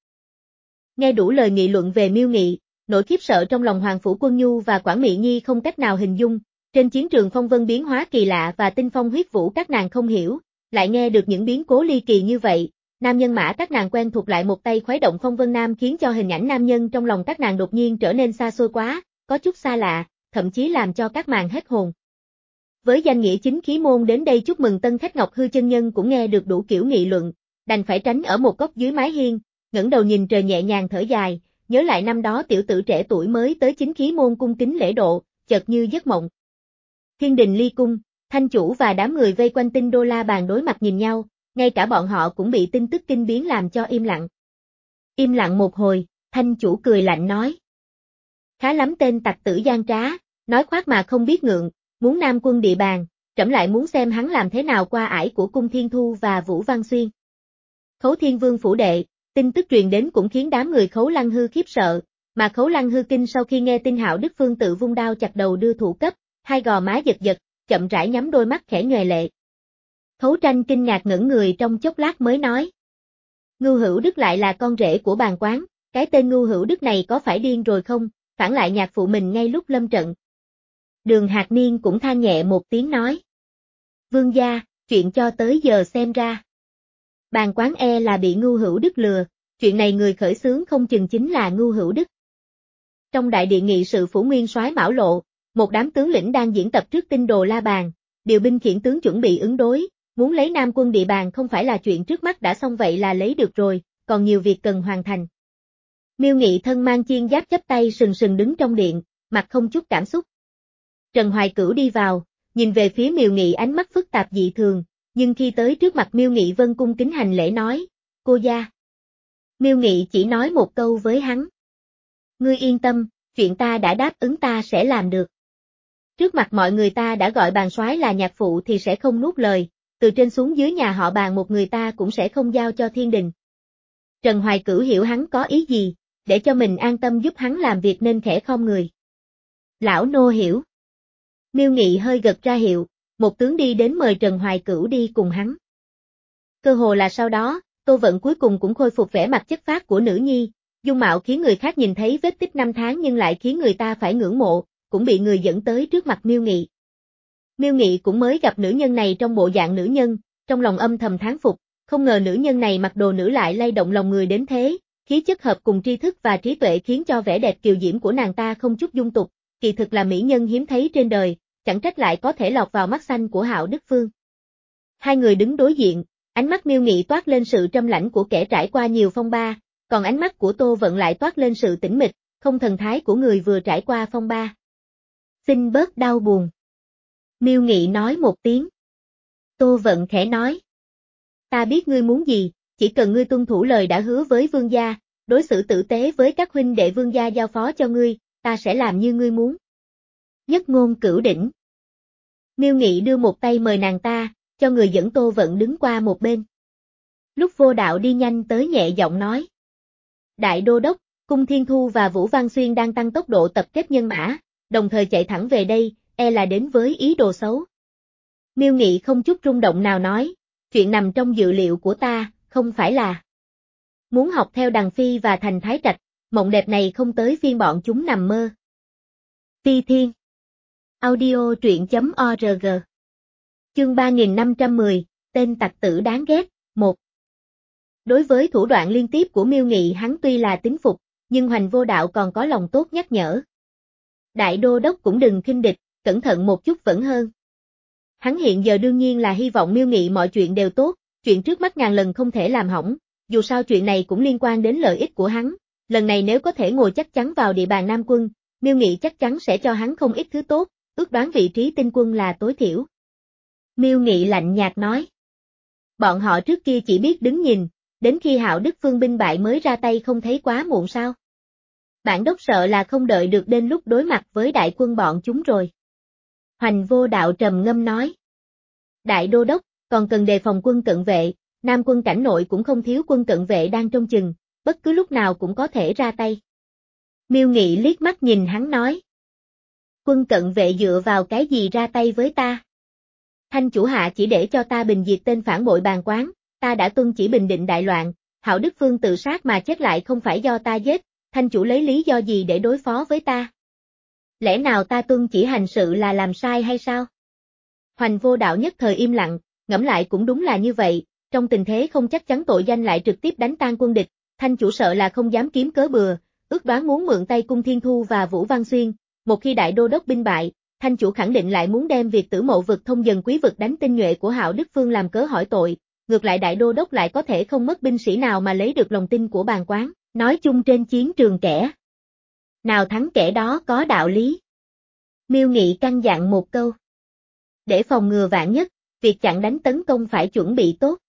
Nghe đủ lời nghị luận về Miêu Nghị, nỗi khiếp sợ trong lòng Hoàng Phủ Quân Nhu và Quản Mị Nhi không cách nào hình dung, trên chiến trường phong vân biến hóa kỳ lạ và tinh phong huyết vũ các nàng không hiểu, lại nghe được những biến cố ly kỳ như vậy, nam nhân mã các nàng quen thuộc lại một tay khuấy động phong vân nam khiến cho hình ảnh nam nhân trong lòng các nàng đột nhiên trở nên xa xôi quá, có chút xa lạ, thậm chí làm cho các nàng hết hồn. Với danh nghĩa chính khí môn đến đây chúc mừng tân khách Ngọc Hư chân nhân cũng nghe được đủ kiểu nghị luận, đành phải tránh ở một góc dưới mái hiên, ngẩng đầu nhìn trời nhẹ nhàng thở dài, nhớ lại năm đó tiểu tử trẻ tuổi mới tới chính khí môn cung kính lễ độ, chợt như giấc mộng. Thiên đình ly cung, thanh chủ và đám người vây quanh Tinh Đô La Bàn đối mặt nhìn nhau, ngay cả bọn họ cũng bị tin tức kinh biến làm cho im lặng. Im lặng một hồi, thanh chủ cười lạnh nói. Khá lắm tên tặc tử gian trá, nói khoác mà không biết ngượng, muốn nam quân địa bàn, trẫm lại muốn xem hắn làm thế nào qua ải của Cung Thiên Thu và Vũ Văn Xuyên. Khấu Thiên Vương phủ đệ, tin tức truyền đến cũng khiến đám người Khấu Lăng Hư khiếp sợ, mà Khấu Lăng Hư kinh sau khi nghe tin Hạo Đức Phương tự vung đao chặt đầu đưa thủ cấp, hai gò má giật giật, chậm rãi nhắm đôi mắt khẽ nhòe lệ. Khấu Tranh kinh ngạc ngẩn người trong chốc lát mới nói. Ngưu Hữu Đức lại là con rể của Bàn Quán, cái tên Ngưu Hữu Đức này có phải điên rồi không, phản lại nhạc phụ mình ngay lúc lâm trận. Đường Hạc Niên cũng than nhẹ một tiếng nói. Vương gia, chuyện cho tới giờ xem ra. Bàn Quán e là bị Ngưu Hữu Đức lừa, chuyện này người khởi xướng không chừng chính là Ngưu Hữu Đức. Trong đại điện nghị sự phủ nguyên soái Mão Lộ, một đám tướng lĩnh đang diễn tập trước Tinh Đồ La Bàn, điều binh khiển tướng chuẩn bị ứng đối, muốn lấy nam quân địa bàn không phải là chuyện trước mắt đã xong vậy là lấy được rồi, còn nhiều việc cần hoàn thành. Miêu Nghị thân mang chiên giáp chắp tay sừng sừng đứng trong điện, mặt không chút cảm xúc. Trần Hoài Cửu đi vào, nhìn về phía Miêu Nghị ánh mắt phức tạp dị thường, nhưng khi tới trước mặt Miêu Nghị vân cung kính hành lễ nói, cô gia. Miêu Nghị chỉ nói một câu với hắn. Ngươi yên tâm, chuyện ta đã đáp ứng ta sẽ làm được. Trước mặt mọi người ta đã gọi Bàn soái là nhạc phụ thì sẽ không nuốt lời, từ trên xuống dưới nhà họ Bàn một người ta cũng sẽ không giao cho thiên đình. Trần Hoài Cửu hiểu hắn có ý gì, để cho mình an tâm giúp hắn làm việc nên khẽ khom người. Lão nô hiểu. Miêu Nghị hơi gật ra hiệu, một tướng đi đến mời Trần Hoài Cửu đi cùng hắn. Cơ hồ là sau đó, Tô Vận cuối cùng cũng khôi phục vẻ mặt chất phác của nữ nhi, dung mạo khiến người khác nhìn thấy vết tích năm tháng nhưng lại khiến người ta phải ngưỡng mộ, cũng bị người dẫn tới trước mặt Miêu Nghị. Miêu Nghị cũng mới gặp nữ nhân này trong bộ dạng nữ nhân, trong lòng âm thầm thán phục, không ngờ nữ nhân này mặc đồ nữ lại lay động lòng người đến thế, khí chất hợp cùng tri thức và trí tuệ khiến cho vẻ đẹp kiều diễm của nàng ta không chút dung tục, kỳ thực là mỹ nhân hiếm thấy trên đời, chẳng trách lại có thể lọt vào mắt xanh của Hạo Đức Phương. Hai người đứng đối diện, ánh mắt Miêu Nghị toát lên sự trầm lãnh của kẻ trải qua nhiều phong ba, còn ánh mắt của Tô Vận lại toát lên sự tĩnh mịch, không thần thái của người vừa trải qua phong ba. Xin bớt đau buồn. Miêu Nghị nói một tiếng. Tô Vận khẽ nói. Ta biết ngươi muốn gì, chỉ cần ngươi tuân thủ lời đã hứa với vương gia, đối xử tử tế với các huynh đệ vương gia giao phó cho ngươi, ta sẽ làm như ngươi muốn. Nhất ngôn cửu đỉnh. Miêu Nghị đưa một tay mời nàng ta, cho người dẫn Tô Vận đứng qua một bên. Lúc Vô Đạo đi nhanh tới nhẹ giọng nói. Đại Đô Đốc, Cung Thiên Thu và Vũ Văn Xuyên đang tăng tốc độ tập kết nhân mã, đồng thời chạy thẳng về đây, e là đến với ý đồ xấu. Miêu Nghị không chút rung động nào nói, chuyện nằm trong dự liệu của ta, không phải là. Muốn học theo Đằng Phi và Thành Thái Trạch, mộng đẹp này không tới phiên bọn chúng nằm mơ. Phi Thiên. Audio truyện chấm org. Chương ba nghìn năm trăm mười, tên tặc tử đáng ghét, một. Đối với thủ đoạn liên tiếp của Miêu Nghị hắn tuy là tín phục, nhưng Hoành Vô Đạo còn có lòng tốt nhắc nhở. Đại Đô Đốc cũng đừng khinh địch, cẩn thận một chút vẫn hơn. Hắn hiện giờ đương nhiên là hy vọng Miêu Nghị mọi chuyện đều tốt, chuyện trước mắt ngàn lần không thể làm hỏng, dù sao chuyện này cũng liên quan đến lợi ích của hắn, lần này nếu có thể ngồi chắc chắn vào địa bàn Nam quân, Miêu Nghị chắc chắn sẽ cho hắn không ít thứ tốt, ước đoán vị trí tinh quân là tối thiểu. Miêu Nghị lạnh nhạt nói. Bọn họ trước kia chỉ biết đứng nhìn, đến khi Hạo Đức Phương binh bại mới ra tay không thấy quá muộn sao. Bản đốc sợ là không đợi được đến lúc đối mặt với đại quân bọn chúng rồi. Hoành Vô Đạo trầm ngâm nói. Đại đô đốc, còn cần đề phòng quân cận vệ, Nam quân cảnh nội cũng không thiếu quân cận vệ đang trông chừng, bất cứ lúc nào cũng có thể ra tay. Miêu Nghị liếc mắt nhìn hắn nói. Quân cận vệ dựa vào cái gì ra tay với ta? Thanh chủ hạ chỉ để cho ta bình diệt tên phản bội Bàn Quán, ta đã tuân chỉ bình định đại loạn, Hạo Đức Phương tự sát mà chết lại không phải do ta giết, thanh chủ lấy lý do gì để đối phó với ta? Lẽ nào ta tuân chỉ hành sự là làm sai hay sao? Hoành Vô Đạo nhất thời im lặng, ngẫm lại cũng đúng là như vậy, trong tình thế không chắc chắn tội danh lại trực tiếp đánh tan quân địch, thanh chủ sợ là không dám kiếm cớ bừa, ước đoán muốn mượn tay Cung Thiên Thu và Vũ Văn Xuyên, một khi đại đô đốc binh bại, thanh chủ khẳng định lại muốn đem việc Tử Mộ vực thông dần quý vực đánh tinh nhuệ của Hạo Đức Phương làm cớ hỏi tội, ngược lại đại đô đốc lại có thể không mất binh sĩ nào mà lấy được lòng tin của Bàn Quán, nói chung trên chiến trường kẻ nào thắng kẻ đó có đạo lý. Miêu Nghị căn dặn một câu. Để phòng ngừa vạn nhất, việc chặn đánh tấn công phải chuẩn bị tốt.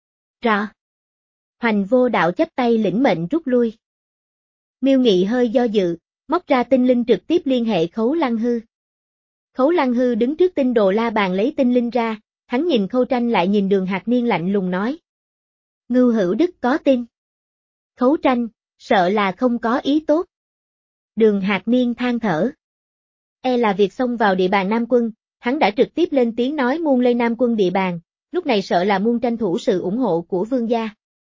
Rõ. Hoành Vô Đạo chắp tay lĩnh mệnh rút lui. Miêu Nghị hơi do dự, móc ra tinh linh trực tiếp liên hệ Khấu Lăng Hư. Khấu Lăng Hư đứng trước tinh đồ la bàn lấy tinh linh ra, hắn nhìn Khâu Tranh lại nhìn Đường Hạc Niên lạnh lùng nói. Ngưu Hữu Đức có tin. Khấu Tranh, sợ là không có ý tốt. Đường Hạc Niên than thở. E là việc xông vào địa bàn Nam quân, hắn đã trực tiếp lên tiếng nói muôn lên Nam quân địa bàn, lúc này sợ là muôn tranh thủ sự ủng hộ của vương gia.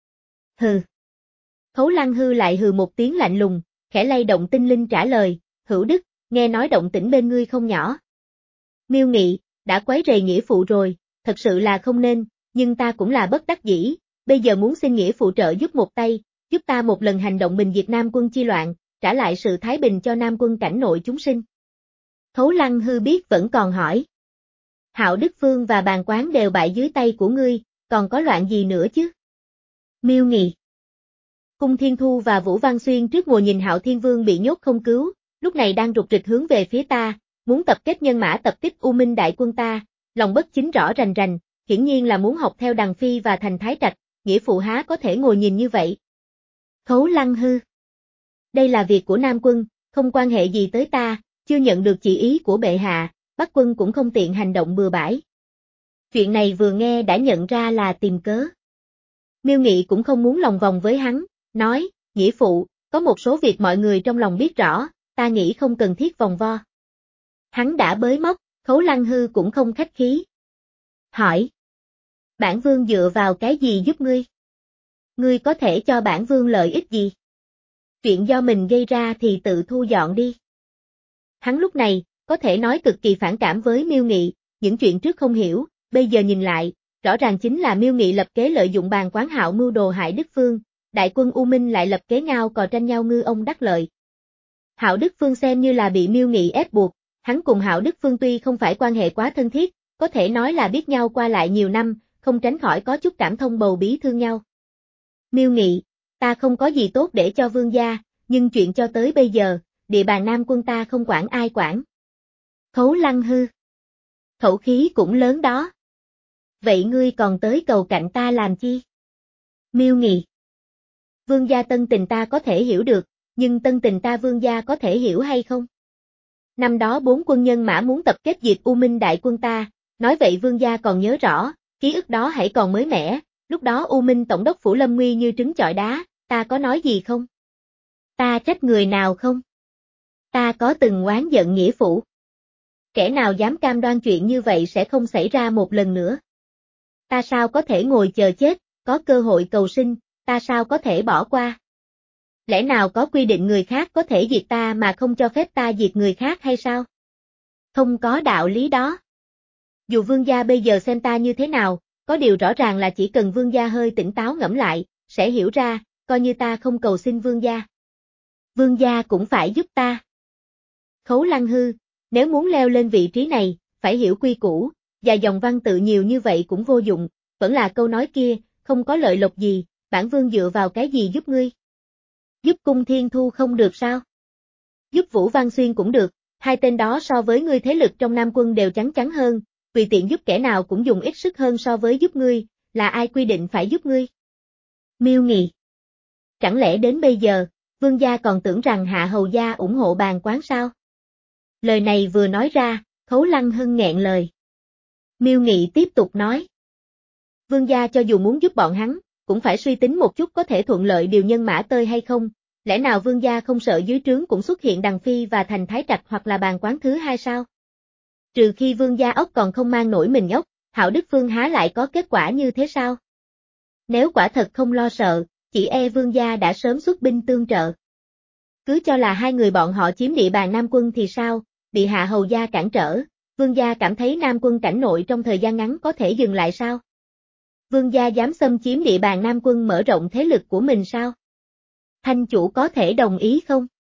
Hừ. Khấu Lăng Hư lại hừ một tiếng lạnh lùng, khẽ lay động tinh linh trả lời, Hữu Đức, nghe nói động tĩnh bên ngươi không nhỏ. Miêu Nghị, đã quấy rầy nghĩa phụ rồi, thật sự là không nên, nhưng ta cũng là bất đắc dĩ, bây giờ muốn xin nghĩa phụ trợ giúp một tay, giúp ta một lần hành động bình diệt Nam quân chi loạn, trả lại sự thái bình cho Nam quân cảnh nội chúng sinh. Khấu Lăng Hư biết vẫn còn hỏi. Hạo Đức Phương và Bàn Quán đều bại dưới tay của ngươi, còn có loạn gì nữa chứ? Miêu Nghị. Cung Thiên Thu và Vũ Văn Xuyên trước ngồi nhìn Hạo Thiên Vương bị nhốt không cứu, lúc này đang rục rịch hướng về phía ta, muốn tập kết nhân mã tập kích U Minh đại quân ta, lòng bất chính rõ rành rành, hiển nhiên là muốn học theo Đằng Phi và Thành Thái Trạch, nghĩa phụ há có thể ngồi nhìn như vậy. Khấu Lăng Hư. Đây là việc của Nam quân, không quan hệ gì tới ta, chưa nhận được chỉ ý của bệ hạ, Bắc quân cũng không tiện hành động bừa bãi. Chuyện này vừa nghe đã nhận ra là tìm cớ. Miêu Nghị cũng không muốn lòng vòng với hắn, nói, nghĩa phụ, có một số việc mọi người trong lòng biết rõ, ta nghĩ không cần thiết vòng vo. Hắn đã bới móc, Khấu Lăng Hư cũng không khách khí. Hỏi. Bản vương dựa vào cái gì giúp ngươi? Ngươi có thể cho bản vương lợi ích gì? Chuyện do mình gây ra thì tự thu dọn đi. Hắn lúc này, có thể nói cực kỳ phản cảm với Miêu Nghị, những chuyện trước không hiểu, bây giờ nhìn lại, rõ ràng chính là Miêu Nghị lập kế lợi dụng Bàn Quán Hạo mưu đồ hại Đức Phương, đại quân U Minh lại lập kế ngao cò tranh nhau ngư ông đắc lợi. Hạo Đức Phương xem như là bị Miêu Nghị ép buộc, hắn cùng Hạo Đức Phương tuy không phải quan hệ quá thân thiết, có thể nói là biết nhau qua lại nhiều năm, không tránh khỏi có chút cảm thông bầu bí thương nhau. Miêu Nghị, ta không có gì tốt để cho vương gia, nhưng chuyện cho tới bây giờ, địa bàn Nam quân ta không quản ai quản. Khấu Lăng Hư. Khẩu khí cũng lớn đó. Vậy ngươi còn tới cầu cạnh ta làm chi? Miêu Nghị. Vương gia tân tình ta có thể hiểu được, nhưng tân tình ta vương gia có thể hiểu hay không? Năm đó bốn quân nhân mã muốn tập kết diệt U Minh đại quân ta, nói vậy vương gia còn nhớ rõ, ký ức đó hãy còn mới mẻ, lúc đó U Minh tổng đốc Phủ Lâm Nguy như trứng chọi đá, ta có nói gì không? Ta trách người nào không? Ta có từng oán giận nghĩa phụ. Kẻ nào dám cam đoan chuyện như vậy sẽ không xảy ra một lần nữa? Ta sao có thể ngồi chờ chết, có cơ hội cầu sinh, ta sao có thể bỏ qua? Lẽ nào có quy định người khác có thể diệt ta mà không cho phép ta diệt người khác hay sao? Không có đạo lý đó. Dù vương gia bây giờ xem ta như thế nào, có điều rõ ràng là chỉ cần vương gia hơi tỉnh táo ngẫm lại, sẽ hiểu ra, coi như ta không cầu xin vương gia. Vương gia cũng phải giúp ta. Khấu Lăng Hư, nếu muốn leo lên vị trí này, phải hiểu quy củ, và dòng văn tự nhiều như vậy cũng vô dụng, vẫn là câu nói kia, không có lợi lộc gì, bản vương dựa vào cái gì giúp ngươi? Giúp Cung Thiên Thu không được sao? Giúp Vũ Văn Xuyên cũng được, hai tên đó so với ngươi thế lực trong Nam Quân đều chắn chắn hơn, tùy tiện giúp kẻ nào cũng dùng ít sức hơn so với giúp ngươi, là ai quy định phải giúp ngươi? Miêu Nghị. Chẳng lẽ đến bây giờ, vương gia còn tưởng rằng Hạ Hầu gia ủng hộ bàn quán sao? Lời này vừa nói ra, Khấu Lăng Hân nghẹn lời. Miêu Nghị tiếp tục nói. Vương gia cho dù muốn giúp bọn hắn, cũng phải suy tính một chút có thể thuận lợi điều nhân mã tơi hay không, lẽ nào vương gia không sợ dưới trướng cũng xuất hiện Đằng Phi và Thành Thái Trạch hoặc là bàn quán thứ hai sao? Trừ khi vương gia ốc còn không mang nổi mình ốc, Hạo Đức Phương há lại có kết quả như thế sao? Nếu quả thật không lo sợ, chỉ e vương gia đã sớm xuất binh tương trợ. Cứ cho là hai người bọn họ chiếm địa bàn Nam Quân thì sao, bị Hạ Hầu gia cản trở, vương gia cảm thấy Nam Quân cảnh nội trong thời gian ngắn có thể dừng lại sao? Vương gia dám xâm chiếm địa bàn Nam Quân mở rộng thế lực của mình sao? Thanh chủ có thể đồng ý không?